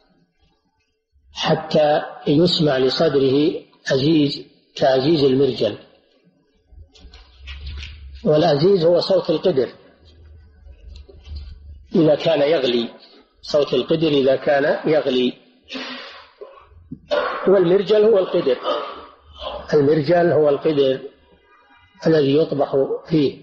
Speaker 3: حتى يسمع لصدره عزيز كعزيز المرجل، والعزيز هو صوت القدر إذا كان يغلي، صوت القدر إذا كان يغلي، والمرجل هو القدر، المرجل هو القدر الذي يطبخ فيه.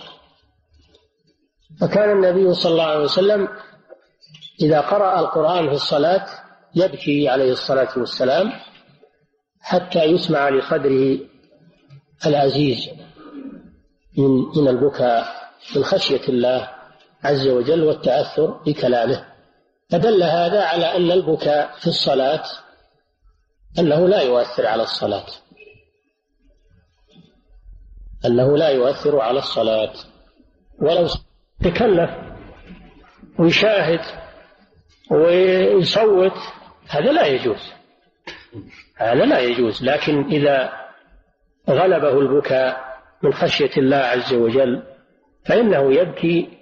Speaker 3: فكان النبي صلى الله عليه وسلم إذا قرأ القرآن في الصلاة يبكي عليه الصلاة والسلام حتى يسمع لصدره العزيز من البكاء. من خشية الله عز وجل والتأثر بكلامه. فدل هذا على أن البكاء في الصلاة أنه لا يؤثر على الصلاة أنه لا يؤثر على الصلاة. ولو تكلف ويشاهد ويصوت هذا لا يجوز هذا لا يجوز لكن إذا غلبه البكاء من خشية الله عز وجل فإنه يبكي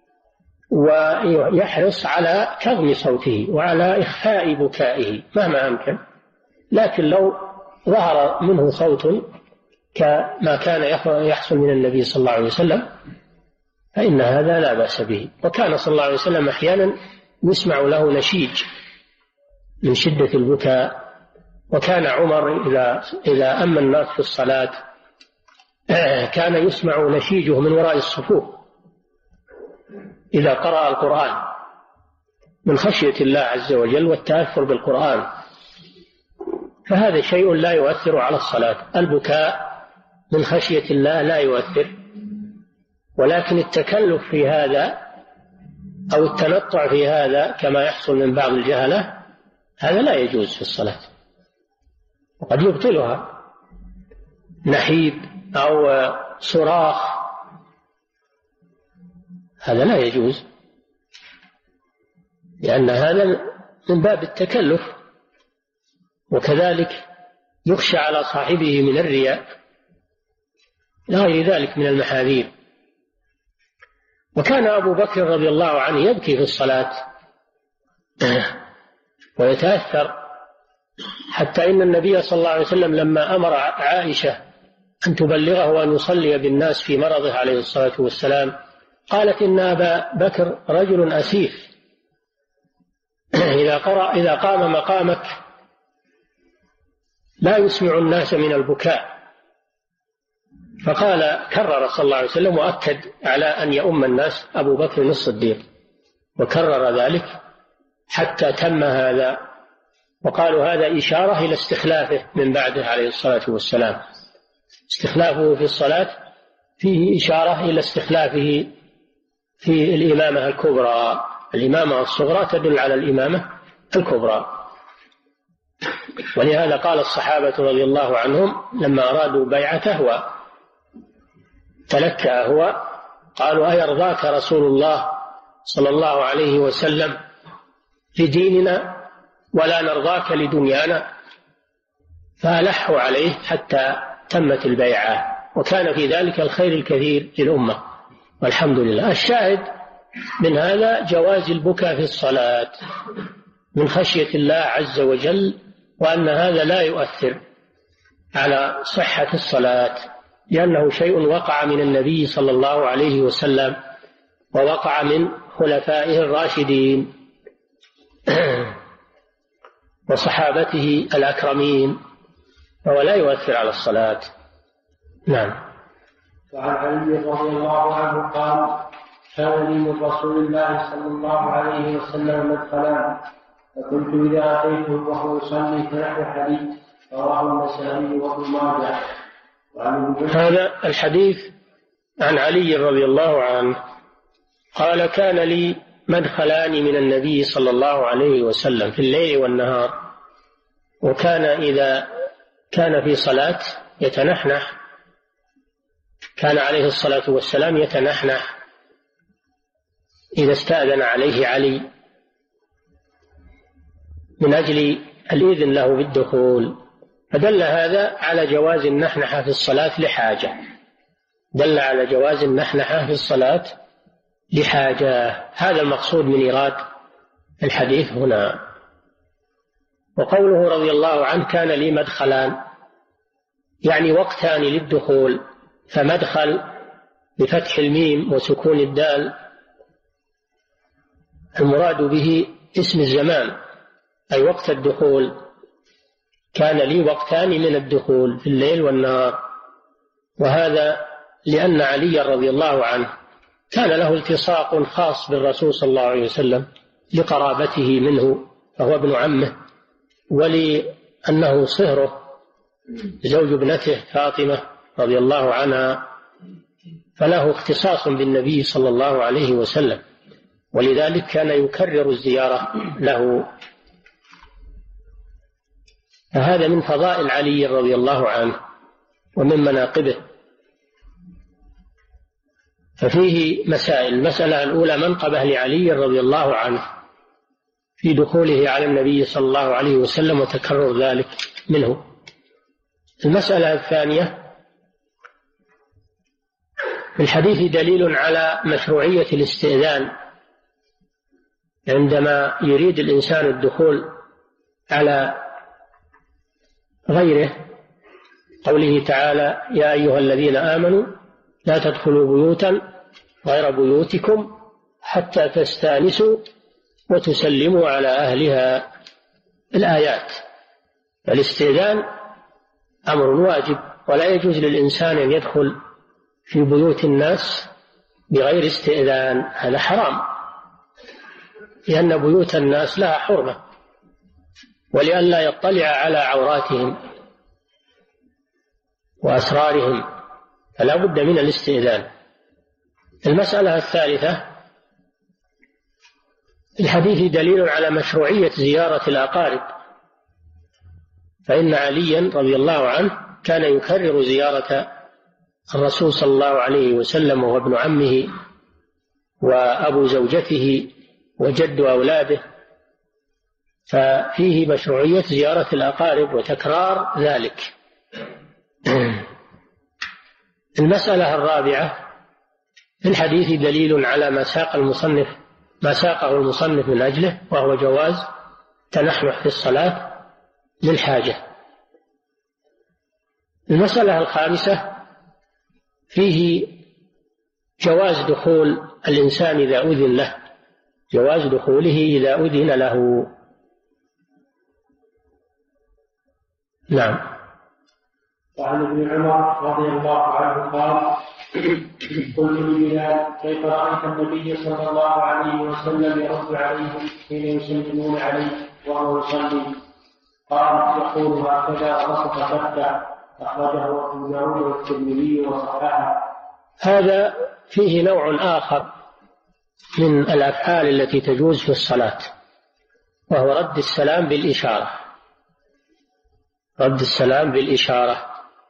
Speaker 3: ويحرص على كظم صوته وعلى إخفاء بكائه مهما أمكن. لكن لو ظهر منه صوت كما كان يحصل من النبي صلى الله عليه وسلم فإن هذا لا بأس به. وكان صلى الله عليه وسلم أحيانا يسمع له نشيج من شدة البكاء. وكان عمر إذا, إذا أما الناس في الصلاة كان يسمع نشيجه من وراء الصفوف إذا قرأ القرآن من خشية الله عز وجل والتأثر بالقرآن. فهذا شيء لا يؤثر على الصلاة. البكاء من خشية الله لا يؤثر، ولكن التكلف في هذا أو التنطع في هذا كما يحصل من بعض الجهلة هذا لا يجوز في الصلاة وقد يبطلها. نحيب أو صراخ هذا لا يجوز لأن هذا من باب التكلف، وكذلك يخشى على صاحبه من الرياء لا غير ذلك من المحاذير. وكان أبو بكر رضي الله عنه يبكي في الصلاة ويتأثر، حتى إن النبي صلى الله عليه وسلم لما أمر عائشة أن تبلغه وأن يصلي بالناس في مرضه عليه الصلاة والسلام قالت إن أبا بكر رجل أسيف إذا قرأ إذا قام مقامك لا يسمع الناس من البكاء. فقال كرر صلى الله عليه وسلم وأكد على أن يؤم الناس أبو بكر الصديق، وكرر ذلك حتى تم هذا. وقالوا هذا إشارة إلى استخلافه من بعده عليه الصلاة والسلام. استخلافه في الصلاة فيه إشارة إلى استخلافه في الإمامة الكبرى. الإمامة الصغرى تدل على الإمامة الكبرى. ولهذا قال الصحابة رضي الله عنهم لما أرادوا بيعته وتلكأ هو قالوا أيرضاك رسول الله صلى الله عليه وسلم لديننا ولا نرضاك لدنيانا؟ فألحوا عليه حتى تمت البيعة، وكان في ذلك الخير الكثير للأمة والحمد لله. الشاهد من هذا جواز البكاء في الصلاة من خشية الله عز وجل، وأن هذا لا يؤثر على صحة الصلاة لأنه شيء وقع من النبي صلى الله عليه وسلم ووقع من خلفائه الراشدين وصحابته الأكرمين، وهو لا يؤثر على الصلاة. نعم.
Speaker 2: وعن علي رضي الله عنه قال كان لي من رسول الله صلى الله عليه وسلم مدخلان فكنت إذا أتيته وهو يصلي فنحو حديث رواه النسائي وابن ماجه.
Speaker 3: هذا الحديث عن علي رضي الله عنه قال كان لي مدخلان من النبي صلى الله عليه وسلم في الليل والنهار، وكان إذا كان في صلاة يتنحنح، كان عليه الصلاة والسلام يتنحنح إذا استأذن عليه علي من أجل الإذن له بالدخول. فدل هذا على جواز النحنحة في الصلاة لحاجة دل على جواز النحنحة في الصلاة لحاجة. هذا المقصود من إيراد الحديث هنا. وقوله رضي الله عنه كان لي مدخلان يعني وقتان للدخول، فمدخل بفتح الميم وسكون الدال المراد به اسم الزمان أي وقت الدخول. كان لي وقتان من الدخول في الليل والنهار، وهذا لأن علي رضي الله عنه كان له التصاق خاص بالرسول صلى الله عليه وسلم لقرابته منه، فهو ابن عمه، ولأنه صهره زوج ابنته فاطمة رضي الله عنها، فله اختصاص بالنبي صلى الله عليه وسلم، ولذلك كان يكرر الزيارة له. فهذا من فضائل علي رضي الله عنه ومن مناقبه. ففيه مسائل. المسألة الأولى منقبة لعلي رضي الله عنه في دخوله على النبي صلى الله عليه وسلم وتكرر ذلك منه. المسألة الثانية: في الحديث دليل على مشروعية الاستئذان عندما يريد الإنسان الدخول على غيره، قوله تعالى: يا أيها الذين آمنوا لا تدخلوا بيوتا غير بيوتكم حتى تستأنسوا وتسلموا على أهلها. الآيات. الاستئذان أمر واجب، ولا يجوز للإنسان أن يدخل في بيوت الناس بغير استئذان، هذا حرام، لأن بيوت الناس لها حرمة، ولئلا يطلع على عوراتهم وأسرارهم، فلا بد من الاستئذان. المسألة الثالثة: الحديث دليل على مشروعية زيارة الأقارب، فإن عليا رضي الله عنه كان يكرر زيارة الرسول صلى الله عليه وسلم، وهو ابن عمه وأبو زوجته وجد أولاده، ففيه مشروعية زيارة الأقارب وتكرار ذلك. المسألة الرابعة: في الحديث دليل على ما ساق المصنف ما ساقه المصنف من أجله، وهو جواز تنحنح في الصلاة للحاجة. المسألة الخامسة: فيه جواز دخول الإنسان إذا أذن له، جواز دخوله إذا أذن له. نعم.
Speaker 2: وعن ابن عمر رضي الله عنه قال: قلت لبلال: كيف رأيت النبي صلى الله عليه وسلم يرد عليهم حين يسلمون عليه وهو يصلي؟ قال: يقول هكذا وسط فتح. أخرجه أبو داود والترمذي وصححه.
Speaker 3: هذا فيه نوع آخر من الأفعال التي تجوز في الصلاة، وهو رد السلام بالإشارة. رد السلام بالإشارة.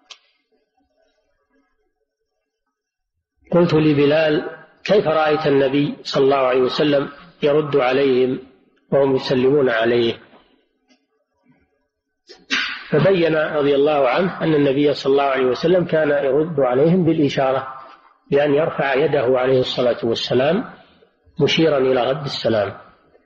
Speaker 3: قلت لبلال: كيف رأيت النبي صلى الله عليه وسلم يرد عليهم وهم يسلمون عليه؟ فبين رضي الله عنه أن النبي صلى الله عليه وسلم كان يرد عليهم بالإشارة، بأن يرفع يده عليه الصلاة والسلام مشيرا إلى رد السلام.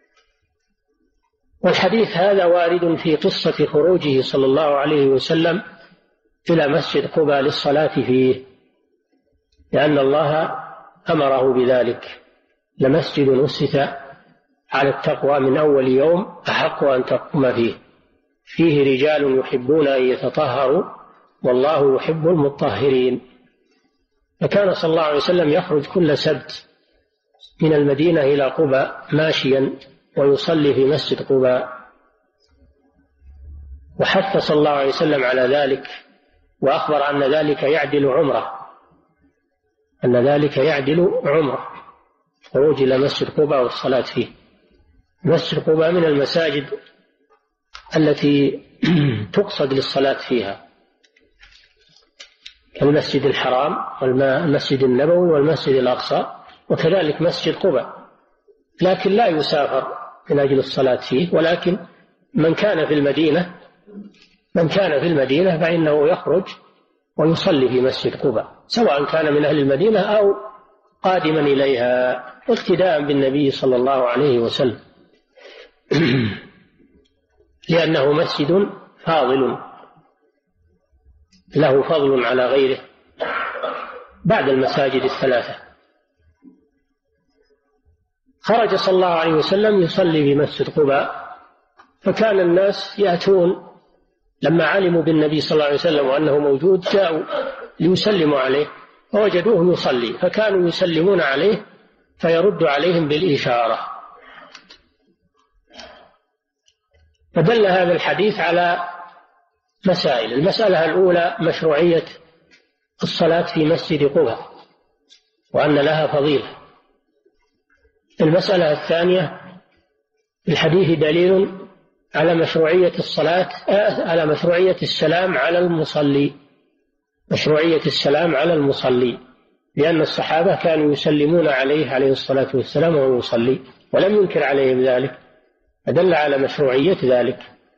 Speaker 3: والحديث هذا وارد في قصة خروجه صلى الله عليه وسلم إلى مسجد قباء للصلاة فيه، لأن الله أمره بذلك: لمسجد أسس على التقوى من أول يوم أحق أن تقوم فيه فيه رجال يحبون أن يتطهروا والله يحب المطهرين. فكان صلى الله عليه وسلم يخرج كل سبت من المدينة إلى قباء ماشيا ويصلي في مسجد قباء، وحث صلى الله عليه وسلم على ذلك، وأخبر أن ذلك يعدل عمره أن ذلك يعدل عمره خروج إلى مسجد قباء والصلاة فيه. مسجد قباء من المساجد التي تقصد للصلاة فيها، المسجد الحرام والمسجد النبوي والمسجد الأقصى، وكذلك مسجد قباء، لكن لا يسافر من أجل الصلاة فيه، ولكن من كان في المدينة من كان في المدينة فإنه يخرج ويصلي في مسجد قباء، سواء كان من أهل المدينة أو قادما إليها، اقتداء بالنبي صلى الله عليه وسلم، لأنه مسجد فاضل له فضل على غيره بعد المساجد الثلاثة. خرج صلى الله عليه وسلم يصلي في مسجد قباء، فكان الناس يأتون لما علموا بالنبي صلى الله عليه وسلم وأنه موجود، جاءوا ليسلموا عليه فوجدوه يصلي، فكانوا يسلمون عليه فيرد عليهم بالإشارة. فدل هذا الحديث على مسائل. المسألة الأولى: مشروعية الصلاة في مسجد قباء، وأن لها فضيلة. المسألة الثانية: في الحديث دليل على مشروعية الصلاة على مشروعية السلام على المصلي مشروعية السلام على المصلي لأن الصحابة كانوا يسلمون عليه عليه الصلاة والسلام وهو يصلي ولم ينكر عليهم ذلك، فدل على مشروعية ذلك.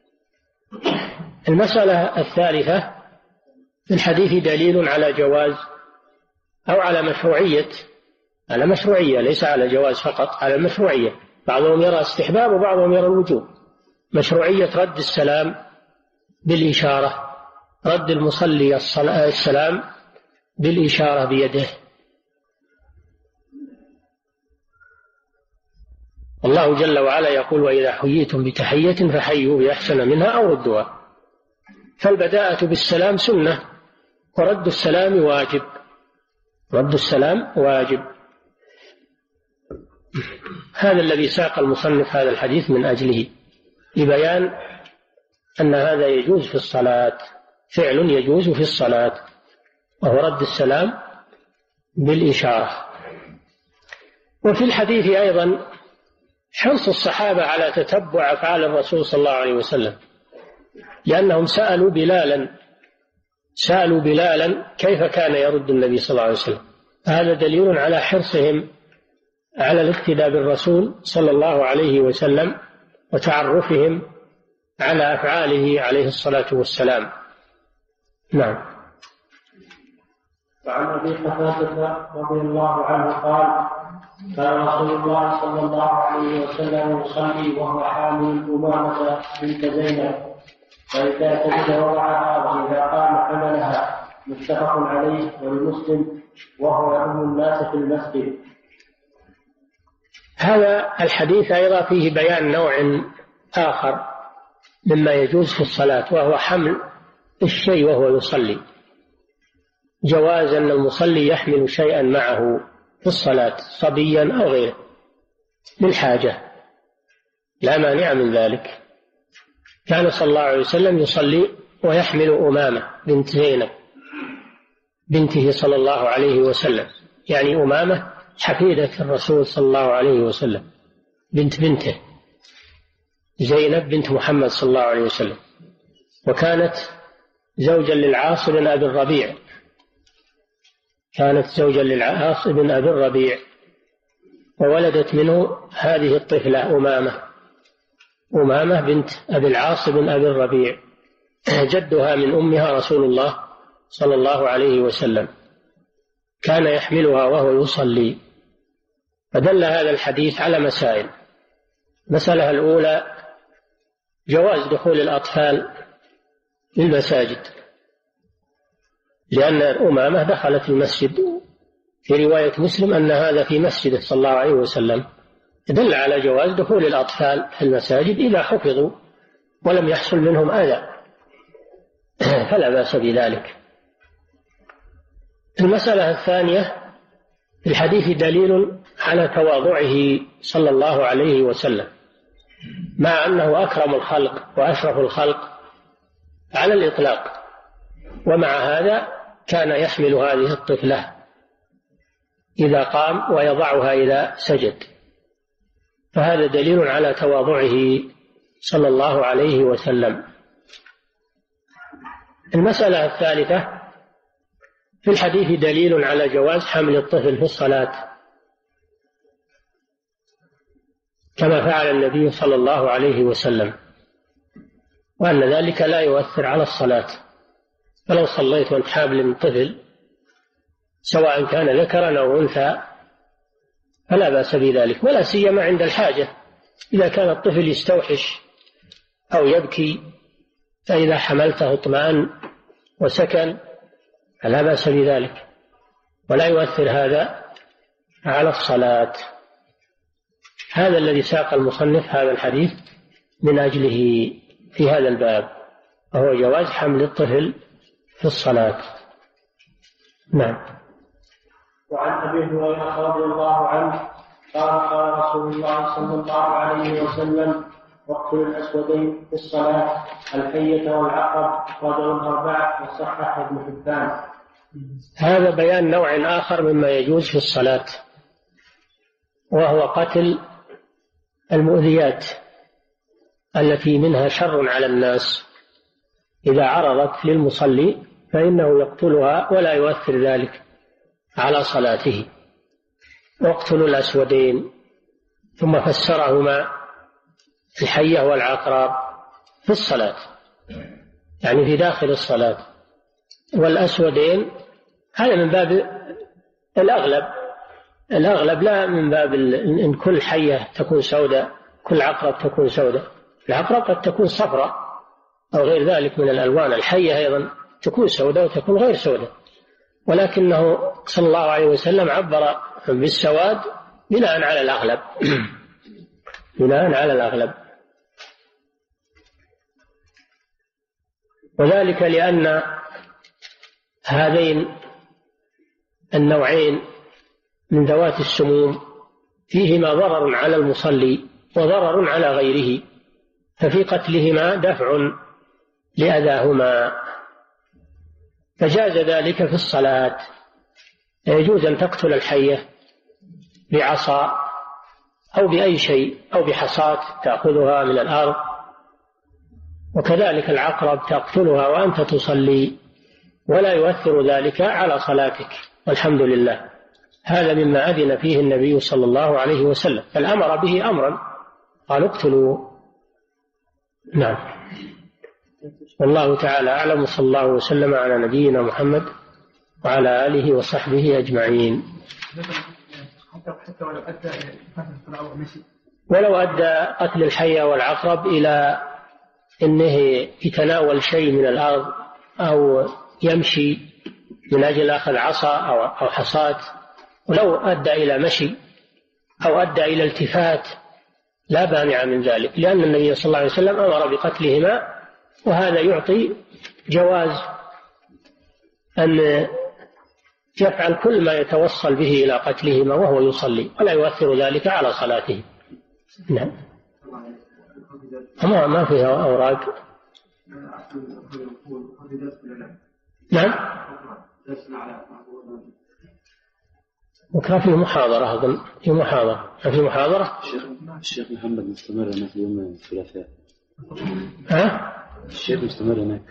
Speaker 3: المسألة الثالثة: في الحديث دليل على جواز أو على مشروعية على مشروعية ليس على جواز فقط، على المشروعية. بعضهم يرى استحباب وبعضهم يرى الوجوب. مشروعية رد السلام بالإشارة، رد المصلي السلام بالإشارة بيده. الله جل وعلا يقول: وإذا حييتم بتحية فحيوا بأحسن منها أو ردوها. فالبداءة بالسلام سنة، ورد السلام واجب رد السلام واجب. هذا الذي ساق المصنف هذا الحديث من أجله، لبيان أن هذا يجوز في الصلاة، فعل يجوز في الصلاة، وهو رد السلام بالإشارة. وفي الحديث أيضا حرص الصحابة على تتبع أفعال الرسول صلى الله عليه وسلم، لأنهم سألوا بلالا سألوا بلالا كيف كان يرد النبي صلى الله عليه وسلم. هذا دليل على حرصهم على الاقتداء بالرسول صلى الله عليه وسلم وتعرفهم على أفعاله عليه الصلاة والسلام. نعم.
Speaker 2: وعن أبي قتادة رضي الله عنه قال: كان رسول الله صلى الله عليه وسلم يصلي وهو حامل أمامة بنت زينب، فإذا سجد وضعها وإذا قام حملها. متفق عليه ولمسلم وهو يؤم الناس في المسجد.
Speaker 3: هذا الحديث أيضا فيه بيان نوع آخر مما يجوز في الصلاة، وهو حمل الشيء وهو يصلي. جواز أن المصلي يحمل شيئا معه في الصلاة، صبيا أو غيره للحاجة، لا مانع من ذلك. كان صلى الله عليه وسلم يصلي ويحمل أمامة بنت زينب بنته صلى الله عليه وسلم، يعني أمامة حفيدة الرسول صلى الله عليه وسلم، بنت بنته زينب بنت محمد صلى الله عليه وسلم، وكانت زوجا للعاص بن أبي الربيع كانت زوجا للعاص بن أبي الربيع وولدت منه هذه الطفلة أمامة أمامة بنت أبي العاص بن أبي الربيع، جدها من أمها رسول الله صلى الله عليه وسلم، كان يحملها وهو يصلي. فدل هذا الحديث على مسائل. المسألة الأولى: جواز دخول الأطفال للمساجد، لأن أمامة دخلت المسجد، في رواية مسلم أن هذا في مسجده صلى الله عليه وسلم، دل على جواز دخول الأطفال في المساجد إذا حفظوا ولم يحصل منهم أذى، فلا بأس بذلك. المسألة الثانية: في الحديث دليل على تواضعه صلى الله عليه وسلم، مع أنه أكرم الخلق وأشرف الخلق على الإطلاق، ومع هذا كان يحمل هذه الطفلة إذا قام ويضعها إذا سجد، فهذا دليل على تواضعه صلى الله عليه وسلم. المسألة الثالثة: في الحديث دليل على جواز حمل الطفل في الصلاة، كما فعل النبي صلى الله عليه وسلم، وأن ذلك لا يؤثر على الصلاة. فلو صليت وانت حامل من طفل سواء كان ذكرا أو أنثى فلا بأس بذلك، ولا سيما عند الحاجة، إذا كان الطفل يستوحش أو يبكي فإذا حملته اطمأن وسكن فلا بأس بذلك، ولا يؤثر هذا على الصلاة. هذا الذي ساق المصنف هذا الحديث من أجله في هذا الباب، وهو جواز حمل الطفل في الصلاة. نعم.
Speaker 2: وعن أبي هريرة رضي الله عنه قال: قال رسول الله صلى الله عليه وسلم: واقتلوا الأسودين في الصلاة، الحية والعقرب، أخرجه الأربعة وصححه ابن حبان.
Speaker 3: هذا بيان نوع آخر مما يجوز في الصلاة، وهو قتل المؤذيات التي منها شر على الناس. إذا عرضت للمصلي فإنه يقتلها ولا يؤثر ذلك على صلاته. واقتلوا الأسودين، ثم فسرهما الحية والعقرب في الصلاة، يعني في داخل الصلاة. والأسودين هذا من باب الأغلب، الأغلب لا من باب إن كل حية تكون سوداء كل عقرب تكون سوداء. العقرب قد تكون صفراء أو غير ذلك من الألوان، الحية أيضا تكون سوداء وتكون غير سوداء، ولكنه صلى الله عليه وسلم عبر بالسواد بناء على الأغلب بناء على الأغلب وذلك لأن هذين النوعين من ذوات السموم فيهما ضرر على المصلي وضرر على غيره، ففي قتلهما دفع لأذاهما، فجاز ذلك في الصلاة. يجوز أن تقتل الحية بعصا أو بأي شيء أو بحصاة تأخذها من الأرض، وكذلك العقرب تقتلها وأنت تصلي ولا يؤثر ذلك على صلاتك، والحمد لله. هذا مما أذن فيه النبي صلى الله عليه وسلم، فالأمر به أمرا قال اقتلوا. نعم، والله تعالى أعلم، صلى الله وسلم على نبينا محمد وعلى آله وصحبه أجمعين. ولو أدى قتل الحية والعقرب إلى أنه يتناول شيء من الأرض أو يمشي من أجل أخذ عصا أو حصاة، ولو أدى إلى مشي أو أدى إلى التفات لا مانع من ذلك، لأن النبي صلى الله عليه وسلم أمر بقتلهما، وهذا يعطي جواز أن يفعل كل ما يتوصل به إلى قتلهما وهو يصلي ولا يؤثر ذلك على صلاته. نعم، ما ما فيها أوراق. نعم، وكان في محاضرة أظن، في محاضرة في محاضرة
Speaker 4: الشيخ محمد مستمر هناك يوم الثلاثاء.
Speaker 3: ها؟
Speaker 4: الشيخ مستمر هناك.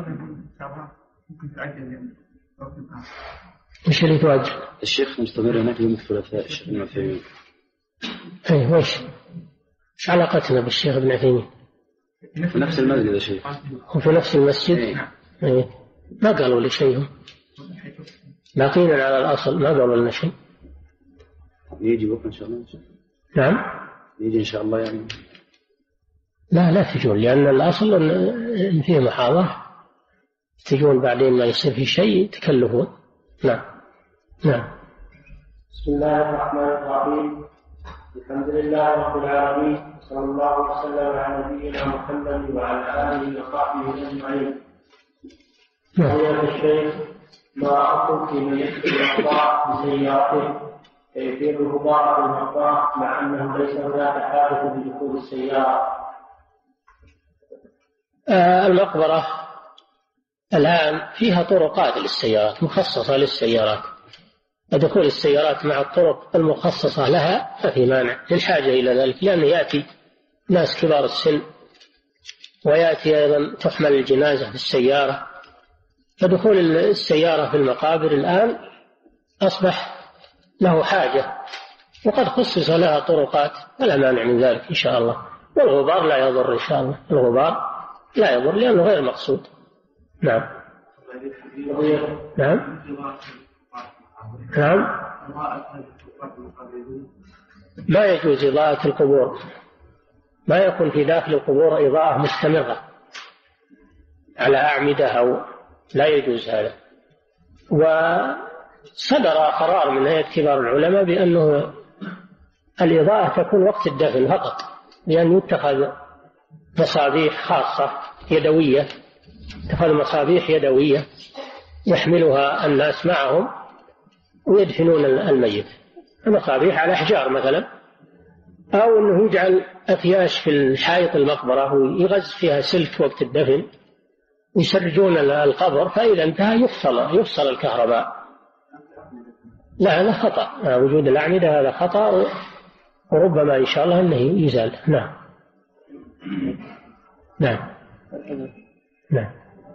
Speaker 3: مش اللي تواجه؟
Speaker 4: الشيخ مستمر هناك يوم الثلاثاء الشيخ ابن عثيمين.
Speaker 3: أي وش؟ إيش علاقتنا بالشيخ ابن عثيمين؟
Speaker 4: في نفس المسجد يا شيخ.
Speaker 3: هو في نفس المسجد؟ أي. ما قالوا لي شيء، باقين على الأصل، ما قالوا لنا شيء.
Speaker 4: يجي بكرة إن شاء الله.
Speaker 3: نعم،
Speaker 4: يجي إن شاء الله يعني.
Speaker 3: لا لا تجون، لأن الأصل إن فيه محاضرة، تجون بعدين ما يصير في شيء تكلفون. نعم نعم.
Speaker 2: بسم الله الرحمن الرحيم، الحمد لله رب العالمين، صلى الله وسلم على نبينا محمد وعلى آله وصحبه أجمعين. قال الشيخ: ما أقول في من يكتب الأخطاء بسيارته فيفيد غبار المقطاع مع أنه ليس هناك حادث بدخول السيارة؟
Speaker 3: آه المقبرة الآن فيها طرقات للسيارات مخصصة للسيارات، ودخول السيارات مع الطرق المخصصة لها ما في مانع للحاجة إلى ذلك، لأنه يأتي ناس كبار السن ويأتي أيضا تحمل الجنازة في السيارة، فدخول السيارة في المقابر الآن أصبح له حاجة، وقد خصص لها طرقات، ولا مانع من ذلك إن شاء الله. والغبار لا يضر إن شاء الله، الغبار لا يضر لأنه غير مقصود. نعم نعم نعم. ما يجوز إضاءة القبور، ما يكون في داخل القبور إضاءة مستمرة على أعمدة أو لا يجوز هذا. وصدر قرار من هيئة كبار العلماء بأنه الإضاءة تكون وقت الدفن فقط، لأن يتخذ مصابيح خاصة يدوية، اتخذ مصابيح يدوية يحملها الناس معهم ويدفنون الميت، مصابيح على أحجار مثلا، أو أنه يجعل أكياس في الحائط المقبرة ويغز فيها سلك وقت الدفن يسرجون القبر، فإذا انتهى يفصل يفصل الكهرباء. لا هذا خطأ، وجود الأعمدة هذا خطأ، وربما إن شاء الله أنه يزال. نعم نعم نعم.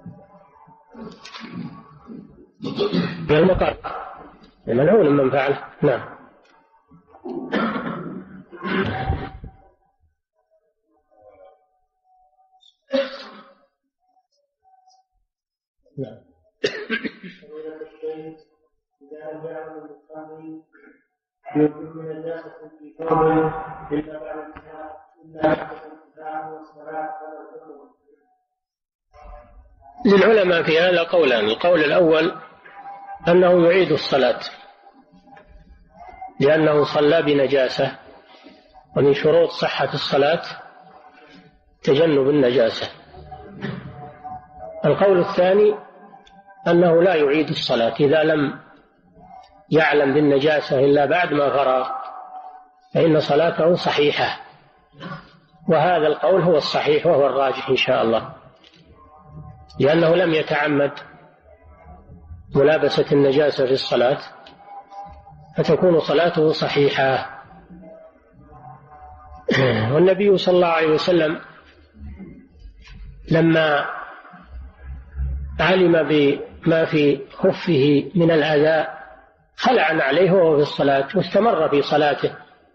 Speaker 3: من المقر ملعون من فعله. نعم. نعم. للعلماء في هذا قولان. القول الأول أنه يعيد الصلاة لأنه صلى بنجاسة، ومن شروط صحة الصلاة تجنب النجاسة. القول الثاني أنه لا يعيد الصلاة إذا لم يعلم بالنجاسة إلا بعد ما فرغ، فإن صلاته صحيحة. وهذا القول هو الصحيح وهو الراجح إن شاء الله، لأنه لم يتعمد ملابسة النجاسة في الصلاة، فتكون صلاته صحيحة. والنبي صلى الله عليه وسلم لما علم بما في خفه من الأذى خلع عليه وهو في الصلاة واستمر في صلاته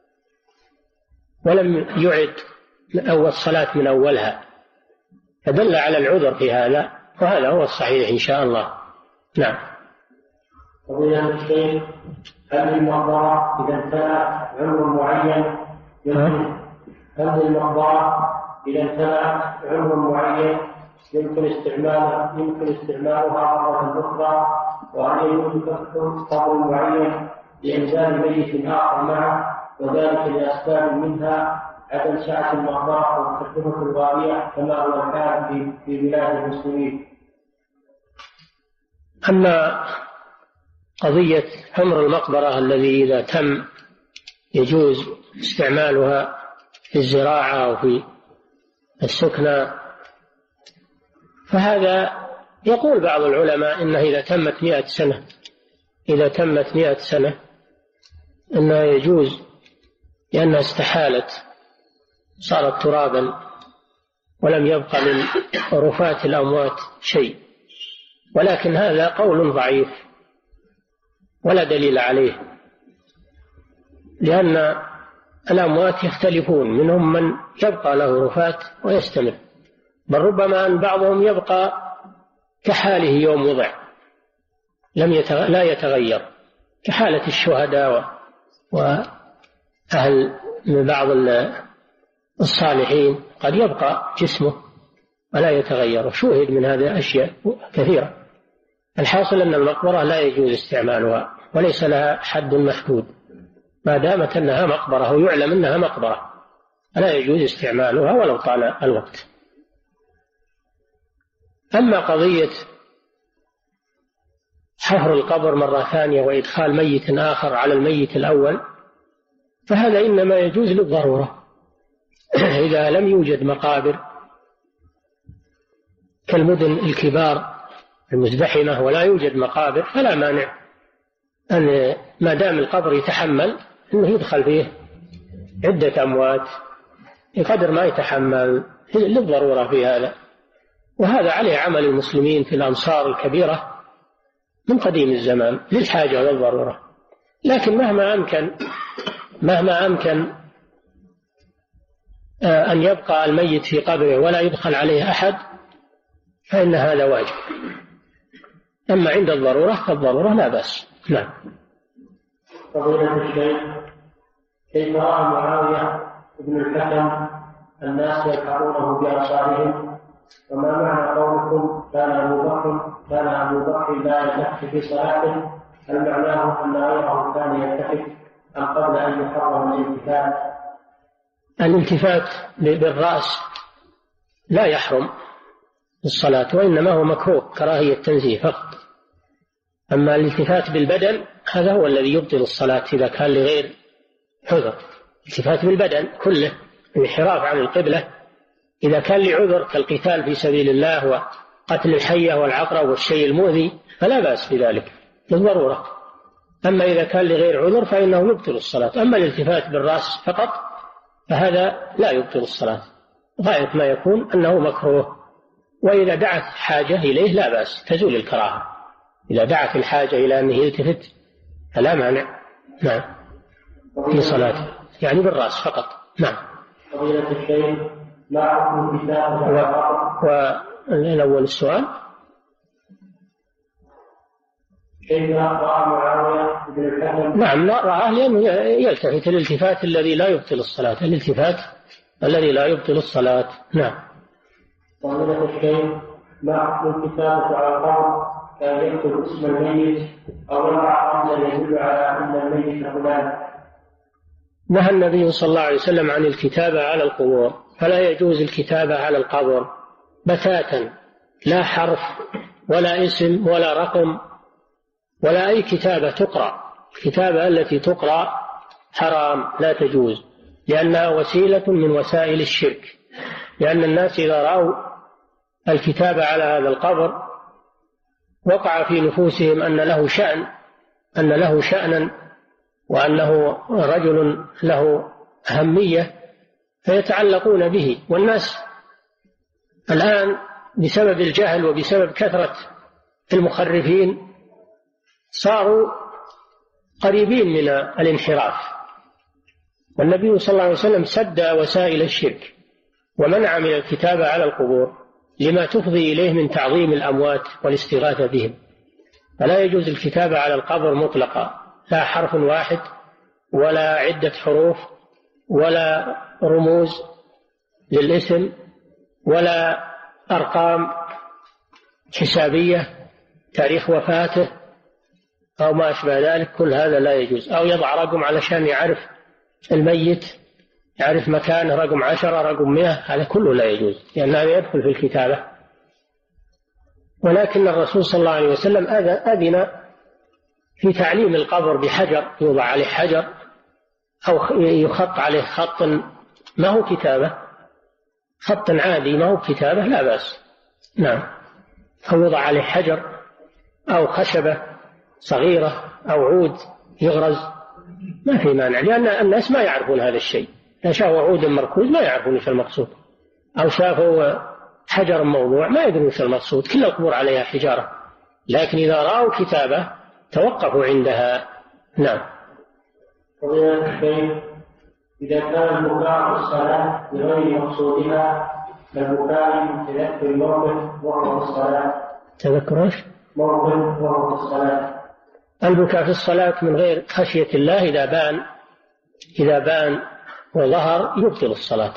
Speaker 3: ولم يعد أول الصلاة من أولها، فدل على العذر في هذا، وهذا هو الصحيح إن شاء الله. نعم.
Speaker 2: فضيلة الشيخ، هل للمقبرة إذا انتهى عمر معين يمكن هل للمقبرة إذا انتهى عمر معين يمكن استعمالها يمكن استعمالها مرة أخرى؟ وهل يمكن فتح قبر معين لإنزال ميت آخر معه، وذلك لأسباب منها عدم سعة المقبرة والتكلفة الغالية كما هو الحال في في بلاد المسلمين؟
Speaker 3: أما قضية عمر المقبرة الذي إذا تم يجوز استعمالها في الزراعة أو في السكنى، فهذا يقول بعض العلماء إنه إذا تمت مئة سنة إذا تمت مئة سنة إنه يجوز، لأنها استحالت صارت ترابا ولم يبقى من رفات الأموات شيء. ولكن هذا قول ضعيف ولا دليل عليه، لأن الأموات يختلفون، منهم من يبقى له رفات ويستمر، بل ربما أن بعضهم يبقى كحاله يوم وضع لم يتغ... لا يتغير، كحالة الشهداء وأهل من بعض الصالحين قد يبقى جسمه ولا يتغير، وشوهد من هذه أشياء كثيرة. الحاصل أن المقبرة لا يجوز استعمالها وليس لها حد محدود، ما دامت أنها مقبرة ويعلم أنها مقبرة لا يجوز استعمالها ولو طال الوقت. أما قضية حفر القبر مرة ثانية وإدخال ميت آخر على الميت الأول فهذا إنما يجوز للضرورة. إذا لم يوجد مقابر كالمدن الكبار المزدحمة ولا يوجد مقابر فلا مانع أن ما دام القبر يتحمل أنه يدخل فيه عدة أموات بقدر ما يتحمل للضرورة في هذا، وهذا عليه عمل المسلمين في الأمصار الكبيرة من قديم الزمان للحاجة والضرورة. لكن مهما أمكن مهما أمكن أن يبقى الميت في قبره ولا يدخل عليه أحد فإن هذا واجب. أما عند الضرورة فالضرورة لا بأس. نعم.
Speaker 2: فضيلة الشيخ، كيف رأى معاوية بن الحكم الناس يلحقونه بأبصارهم؟ وما معنى قولكم كان أبو بكر كان أبو بكر لا يلتفت في صلاته؟ هل معناه أن غيره كان يلتفت أم قبل أن يحرم الالتفات؟
Speaker 3: الالتفات بالرأس لا يحرم الصلاة، وإنما هو مكروه كراهية تنزيه فقط. أما الالتفات بالبدن هذا هو الذي يبطل الصلاة إذا كان لغير عذر. الالتفات بالبدن كله، الانحراف عن القبلة إذا كان لعذر كالقتال في سبيل الله قتل الحية والعقرب والشيء المؤذي فلا بأس بذلك للضرورة. أما إذا كان لغير عذر فإنه يبطل الصلاة. أما الالتفات بالرأس فقط فهذا لا يبطل الصلاة، غاية ما يكون أنه مكروه. وإذا دعت حاجة إليه لا بأس، تزول الكراهة. إذا دعت الحاجة إلى أنه يلتفت فلا مانع نعم لصلاته، يعني بالرأس فقط. نعم.
Speaker 2: فضيلة الشيخ ما حكم الكتاب
Speaker 3: والأول السؤال
Speaker 2: كيف رأى معاوية بن الحكم؟
Speaker 3: نعم لا رآه لأنه يلتفت الالتفات الذي لا يبطل الصلاة، الالتفات الذي لا يبطل الصلاة. نعم.
Speaker 2: فضيلة الشيخ ما حكم الكتابة على القبر كان يكتب اسم الميت أو يضع رمزا يدل على أن الميت فلان؟
Speaker 3: نهى النبي صلى الله عليه وسلم عن الكتابة على القبور، فلا يجوز الكتابة على القبر بتاتا، لا حرف ولا اسم ولا رقم ولا أي كتابة تقرأ. الكتابة التي تقرأ حرام لا تجوز، لأنها وسيلة من وسائل الشرك، لأن الناس إذا رأوا الكتابة على هذا القبر وقع في نفوسهم أن له شأن أن له شأنا وأنه رجل له أهمية فيتعلقون به. والناس الآن بسبب الجهل وبسبب كثرة المخرفين صاروا قريبين من الانحراف، والنبي صلى الله عليه وسلم سد وسائل الشرك ومنع من الكتابة على القبور لما تفضي إليه من تعظيم الأموات والاستغاثة بهم. فلا يجوز الكتابة على القبر مطلقا، لا حرف واحد ولا عدة حروف ولا رموز للاسم ولا أرقام حسابية تاريخ وفاته أو ما أشبه ذلك، كل هذا لا يجوز. أو يضع رقم علشان يعرف الميت، يعرف مكانه، رقم عشرة رقم مئة، هذا كله لا يجوز لأن هذا يدخل في الكتابة. ولكن الرسول صلى الله عليه وسلم أذن في تعليم القبر بحجر، يوضع عليه حجر أو يخط عليه خط ما هو كتابة، خط عادي ما هو كتابة لا بأس. نعم. أو يوضع عليه حجر أو خشبة صغيرة أو عود يغرز ما في مانع، لأن الناس ما يعرفون هذا الشيء. إذا شافوا عود مركوز ما يعرفون ايش المقصود، أو شافوا حجر موضوع ما يدرون ايش المقصود. كل القبور عليها حجارة، لكن إذا رأوا كتابة توقفوا عندها. نعم.
Speaker 2: فضيلة الشيخ إذا كان البكاء في الصلاة بغير مقصودها كالبكاء من تذكر الموقف وهو في الصلاة.
Speaker 3: تذكر ايش؟
Speaker 2: موقف وهو في الصلاة.
Speaker 3: البكاء في الصلاة من غير خشية الله إذا بان إذا بان وظهر يبطل الصلاة.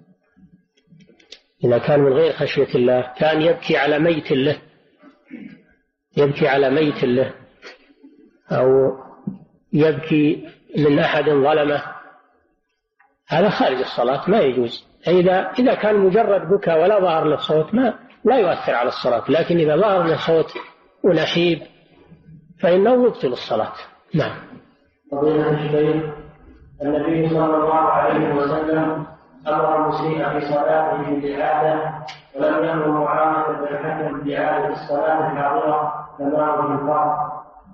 Speaker 3: إذا كان من غير خشية الله، كان يبكي على ميت له يبكي على ميت له أو يبكي من أحد ظلمه، هذا خارج الصلاة ما يجوز. إذا إذا كان مجرد بكاء ولا ظهر له صوت ما لا يؤثر على الصلاة، لكن إذا ظهر له صوت ونحيب فإنه يبطل الصلاة. نعم.
Speaker 2: فضيلة الشيخ النبي صلى الله عليه وسلم أمر المسيء في صلاته بالإعادة، ولم يأمر معاوية بن الحكم بإعادة الصلاة الحاضرة كما هو في الفرض،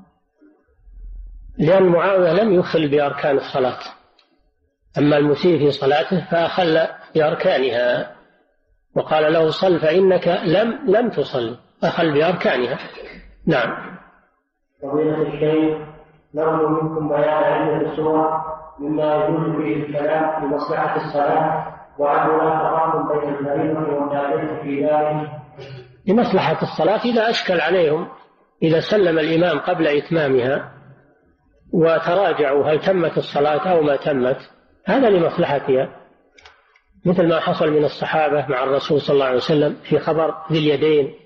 Speaker 3: لأن معاوية لم يخل بأركان الصلاة، أما المسيء في صلاته فأخل بأركانها وقال له صل فإنك لم لم تصل، أخل بأركانها. نعم.
Speaker 2: فضيلة الشيخ نرجو منكم بيان عدة صور مما يجوز به الكلام لمصلحة الصلاة، وأنه لا تفاضل بين الفريضة والنافلة في ذلك.
Speaker 3: لمصلحة الصلاة إذا أشكل عليهم، إذا سلم الإمام قبل إتمامها وتراجعوا هل تمت الصلاة أو ما تمت، هذا لمصلحتها، مثل ما حصل من الصحابة مع الرسول صلى الله عليه وسلم في خبر ذي اليدين